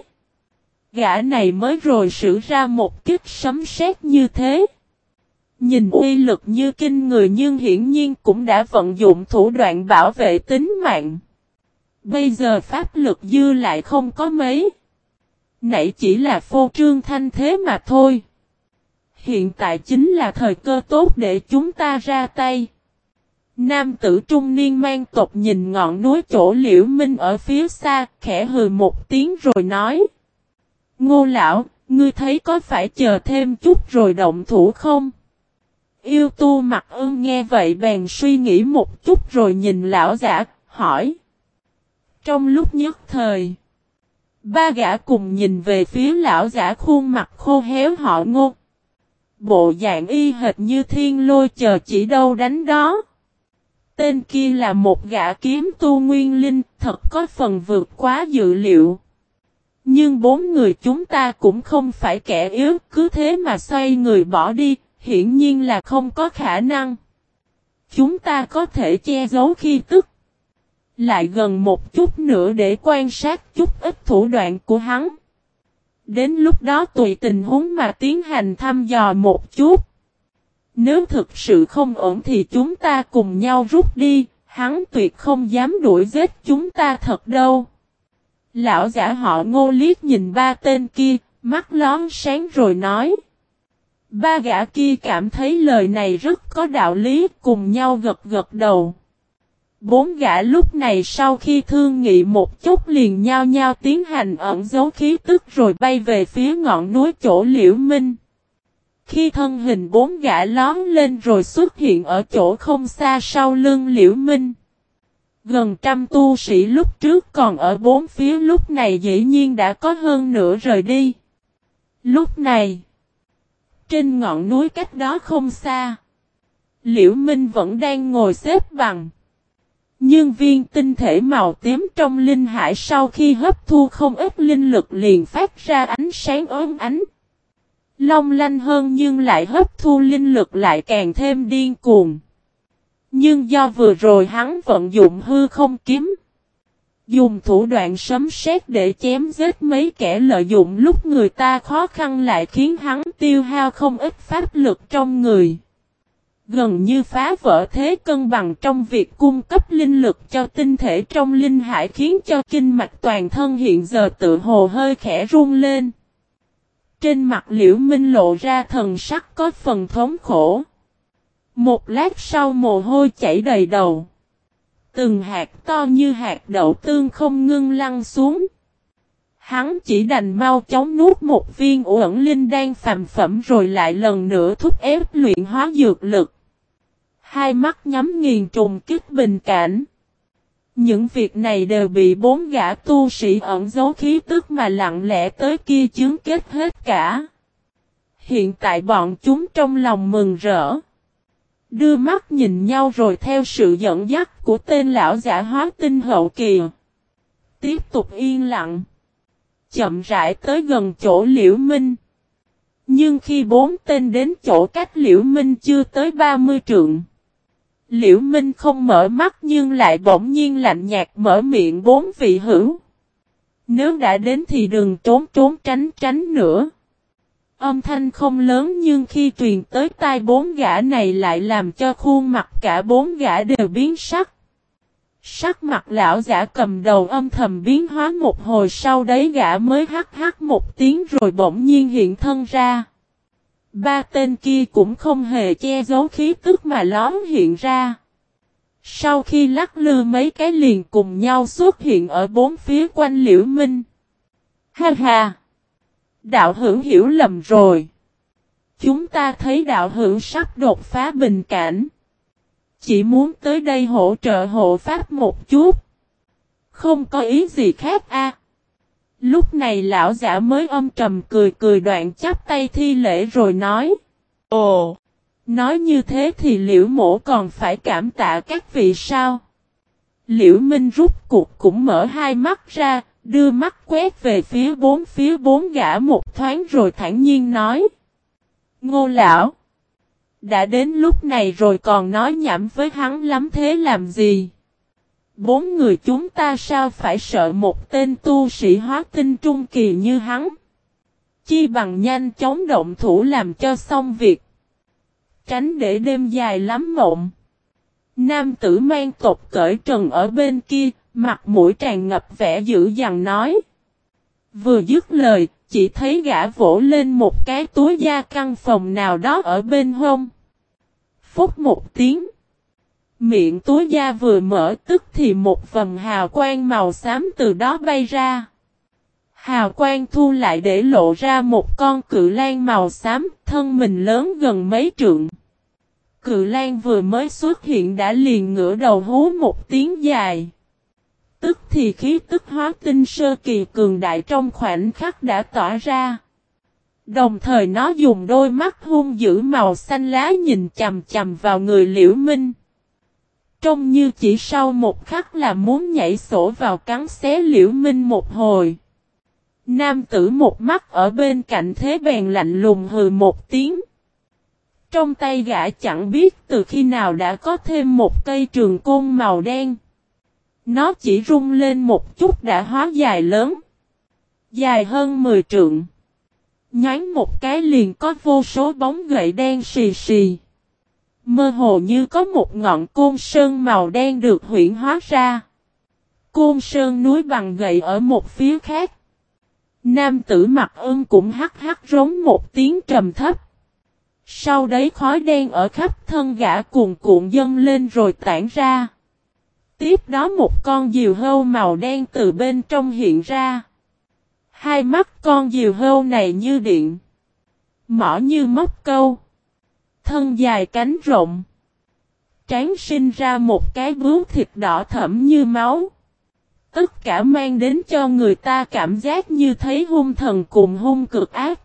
Gã này mới rồi sử ra một kích sấm sét như thế. Nhìn uy lực như kinh người nhưng hiển nhiên cũng đã vận dụng thủ đoạn bảo vệ tính mạng. Bây giờ pháp lực dư lại không có mấy. Nãy chỉ là phô trương thanh thế mà thôi. Hiện tại chính là thời cơ tốt để chúng ta ra tay. Nam tử trung niên mang tộc nhìn ngọn núi chỗ Liễu Minh ở phía xa, khẽ hừ một tiếng rồi nói. Ngô lão, ngươi thấy có phải chờ thêm chút rồi động thủ không? Yêu tu mặt ưng nghe vậy bèn suy nghĩ một chút rồi nhìn lão giả, hỏi. Trong lúc nhất thời, 3 gã cùng nhìn về phía lão giả khuôn mặt khô héo họ Ngô. Bộ dạng y hệt như thiên lôi chờ chỉ đâu đánh đó. Tên kia là một gã kiếm tu nguyên linh, thật có phần vượt quá dự liệu. Nhưng 4 người chúng ta cũng không phải kẻ yếu, cứ thế mà xoay người bỏ đi, hiển nhiên là không có khả năng. Chúng ta có thể che giấu khí tức. Lại gần một chút nữa để quan sát chút ít thủ đoạn của hắn. Đến lúc đó tùy tình huống mà tiến hành thăm dò một chút. Nếu thực sự không ổn thì chúng ta cùng nhau rút đi, hắn tuyệt không dám đuổi giết chúng ta thật đâu. Lão giả họ Ngô liếc nhìn 3 tên kia, mắt lón sáng rồi nói. 3 gã kia cảm thấy lời này rất có đạo lý, cùng nhau gật gật đầu. 4 gã lúc này sau khi thương nghị một chút liền nhao nhao tiến hành ẩn giấu khí tức rồi bay về phía ngọn núi chỗ Liễu Minh. Khi thân hình 4 gã lón lên rồi xuất hiện ở chỗ không xa sau lưng Liễu Minh. Gần trăm tu sĩ lúc trước còn ở 4 phía lúc này dĩ nhiên đã có hơn nửa rời đi. Lúc này, trên ngọn núi cách đó không xa, Liễu Minh vẫn đang ngồi xếp bằng. Nhưng viên tinh thể màu tím trong linh hải sau khi hấp thu không ít linh lực liền phát ra ánh sáng óng ánh. Long lanh hơn nhưng lại hấp thu linh lực lại càng thêm điên cuồng. Nhưng do vừa rồi hắn vận dụng hư không kiếm. Dùng thủ đoạn sấm sét để chém giết mấy kẻ lợi dụng lúc người ta khó khăn lại khiến hắn tiêu hao không ít pháp lực trong người. Gần như phá vỡ thế cân bằng trong việc cung cấp linh lực cho tinh thể trong linh hải khiến cho kinh mạch toàn thân hiện giờ tự hồ hơi khẽ run lên. Trên mặt Liễu Minh lộ ra thần sắc có phần thống khổ. Một lát sau mồ hôi chảy đầy đầu. Từng hạt to như hạt đậu tương không ngưng lăn xuống. Hắn chỉ đành mau chóng nuốt một viên uẩn linh đan phàm phẩm rồi lại lần nữa thúc ép luyện hóa dược lực. Hai mắt nhắm nghiền trùng kích bình cảnh. Những việc này đều bị bốn gã tu sĩ ẩn giấu khí tức mà lặng lẽ tới kia chứng kết hết cả. Hiện tại bọn chúng trong lòng mừng rỡ. Đưa mắt nhìn nhau rồi theo sự dẫn dắt của tên lão giả hóa tinh hậu kỳ. Tiếp tục yên lặng. Chậm rãi tới gần chỗ Liễu Minh. Nhưng khi bốn tên đến chỗ cách Liễu Minh chưa tới 30 trượng. Liễu Minh không mở mắt nhưng lại bỗng nhiên lạnh nhạt mở miệng bốn vị hữu. Nếu đã đến thì đừng trốn tránh nữa. Âm thanh không lớn nhưng khi truyền tới tai bốn gã này lại làm cho khuôn mặt cả bốn gã đều biến sắc. Sắc mặt lão giả cầm đầu âm thầm biến hóa một hồi sau đấy gã mới hắc một tiếng rồi bỗng nhiên hiện thân ra. Ba tên kia cũng không hề che giấu khí tức mà lóm hiện ra. Sau khi lắc lư mấy cái liền cùng nhau xuất hiện ở bốn phía quanh Liễu Minh. Ha ha! Đạo hữu hiểu lầm rồi. Chúng ta thấy đạo hữu sắp đột phá bình cảnh. Chỉ muốn tới đây hỗ trợ hộ pháp một chút. Không có ý gì khác a. Lúc này lão giả mới âm trầm cười đoạn chắp tay thi lễ rồi nói. Ồ! Nói như thế thì Liễu mổ còn phải cảm tạ các vị sao? Liễu Minh rút cuộc cũng mở hai mắt ra, đưa mắt quét về phía bốn gã một thoáng rồi thản nhiên nói. Ngô lão! Đã đến lúc này rồi còn nói nhảm với hắn lắm thế làm gì? Bốn người chúng ta sao phải sợ một tên tu sĩ hóa tinh trung kỳ như hắn? Chi bằng nhanh chóng động thủ làm cho xong việc. Tránh để đêm dài lắm mộng. Nam tử mang tộc cởi trần ở bên kia, mặt mũi tràn ngập vẻ dữ dằn nói. Vừa dứt lời, chỉ thấy gã vỗ lên một cái túi da căn phòng nào đó ở bên hông. Phúc một tiếng. Miệng túi da vừa mở tức thì một vầng hào quang màu xám từ đó bay ra. Hào quang thu lại để lộ ra một con cự lang màu xám, thân mình lớn gần mấy trượng. Cự lang vừa mới xuất hiện đã liền ngửa đầu hú một tiếng dài. Tức thì khí tức hóa tinh sơ kỳ cường đại trong khoảnh khắc đã tỏa ra. Đồng thời nó dùng đôi mắt hung dữ màu xanh lá nhìn chằm chằm vào người Liễu Minh. Trông như chỉ sau một khắc là muốn nhảy sổ vào cắn xé Liễu Minh một hồi. Nam tử một mắt ở bên cạnh thế bèn lạnh lùng hừ một tiếng. Trong tay gã chẳng biết từ khi nào đã có thêm một cây trường côn màu đen. Nó chỉ rung lên một chút đã hóa dài lớn. Dài hơn 10 trượng. Nhoáng một cái liền có vô số bóng gậy đen xì xì. Mơ hồ như có một ngọn côn sơn màu đen được huyễn hóa ra. Côn sơn núi bằng gậy ở một phía khác. Nam tử mặt ưng cũng hắc rống một tiếng trầm thấp. Sau đấy khói đen ở khắp thân gã cuồn cuộn dâng lên rồi tản ra. Tiếp đó một con diều hâu màu đen từ bên trong hiện ra. Hai mắt con diều hâu này như điện. Mỏ như móc câu. Thân dài cánh rộng. Trán sinh ra một cái bướu thịt đỏ thẫm như máu. Tất cả mang đến cho người ta cảm giác như thấy hung thần cùng hung cực ác.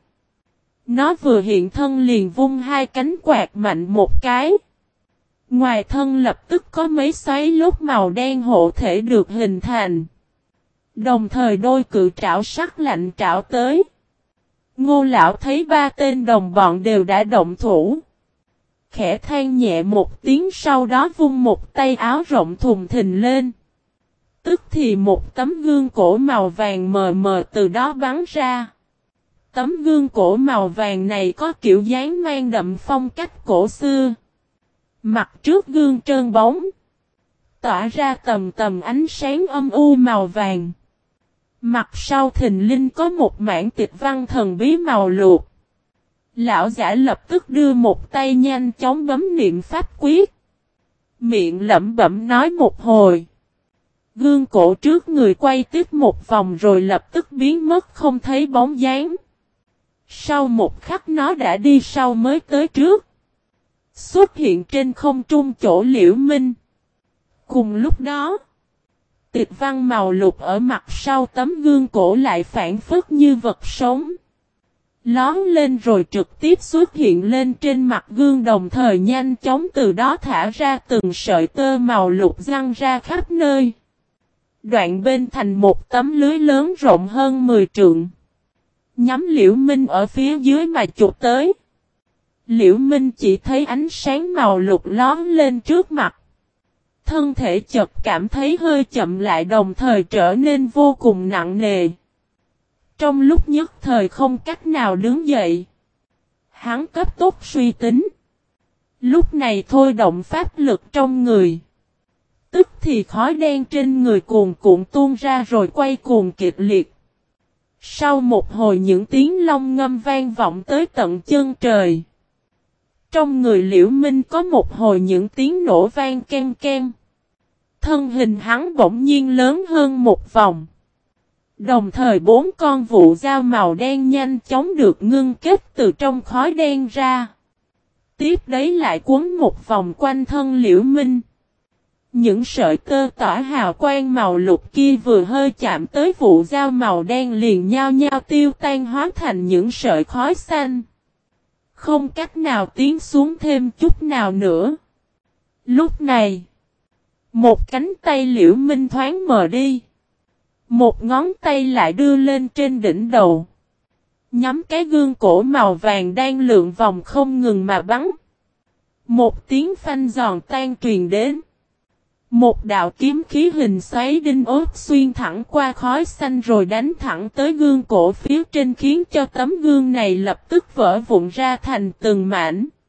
Nó vừa hiện thân liền vung hai cánh quạt mạnh một cái. Ngoài thân lập tức có mấy xoáy lốt màu đen hộ thể được hình thành. Đồng thời đôi cự trảo sắc lạnh trảo tới. Ngô lão thấy ba tên đồng bọn đều đã động thủ. Khẽ than nhẹ một tiếng sau đó vung một tay áo rộng thùng thình lên. Tức thì một tấm gương cổ màu vàng mờ mờ từ đó bắn ra. Tấm gương cổ màu vàng này có kiểu dáng mang đậm phong cách cổ xưa. Mặt trước gương trơn bóng. Tỏa ra tầm ánh sáng âm u màu vàng. Mặt sau thình linh có một mảng tịch văn thần bí màu luộc. Lão giả lập tức đưa một tay nhanh chóng bấm niệm pháp quyết. Miệng lẩm bẩm nói một hồi. Gương cổ trước người quay tiếp một vòng rồi lập tức biến mất không thấy bóng dáng. Sau một khắc nó đã đi sau mới tới trước. Xuất hiện trên không trung chỗ Liễu Minh. Cùng lúc đó, tịch văn màu lục ở mặt sau tấm gương cổ lại phản phất như vật sống. Lón lên rồi trực tiếp xuất hiện lên trên mặt gương, đồng thời nhanh chóng từ đó thả ra từng sợi tơ màu lục giăng ra khắp nơi. Đoạn bên thành một tấm lưới lớn rộng hơn 10 trượng. Nhắm Liễu Minh ở phía dưới mà chụp tới. Liễu Minh chỉ thấy ánh sáng màu lục lón lên trước mặt. Thân thể chợt cảm thấy hơi chậm lại, đồng thời trở nên vô cùng nặng nề. Trong lúc nhất thời không cách nào đứng dậy. Hắn cấp tốc suy tính. Lúc này thôi động pháp lực trong người. Tức thì khói đen trên người cuồn cuộn tuôn ra rồi quay cuồng kịch liệt. Sau một hồi những tiếng long ngâm vang vọng tới tận chân trời. Trong người Liễu Minh có một hồi những tiếng nổ vang ken ken. Thân hình hắn bỗng nhiên lớn hơn một vòng. Đồng thời 4 con vụ dao màu đen nhanh chóng được ngưng kết từ trong khói đen ra. Tiếp đấy lại cuốn một vòng quanh thân Liễu Minh. Những sợi tơ tỏa hào quang màu lục kia vừa hơi chạm tới vụ dao màu đen liền nhao nhao tiêu tan hóa thành những sợi khói xanh. Không cách nào tiến xuống thêm chút nào nữa. Lúc này, một cánh tay Liễu Minh thoáng mờ đi. Một ngón tay lại đưa lên trên đỉnh đầu. Nhắm cái gương cổ màu vàng đang lượn vòng không ngừng mà bắn. Một tiếng phanh giòn tan truyền đến. Một đạo kiếm khí hình xoáy đinh ốp xuyên thẳng qua khói xanh rồi đánh thẳng tới gương cổ phía trên, khiến cho tấm gương này lập tức vỡ vụn ra thành từng mảnh.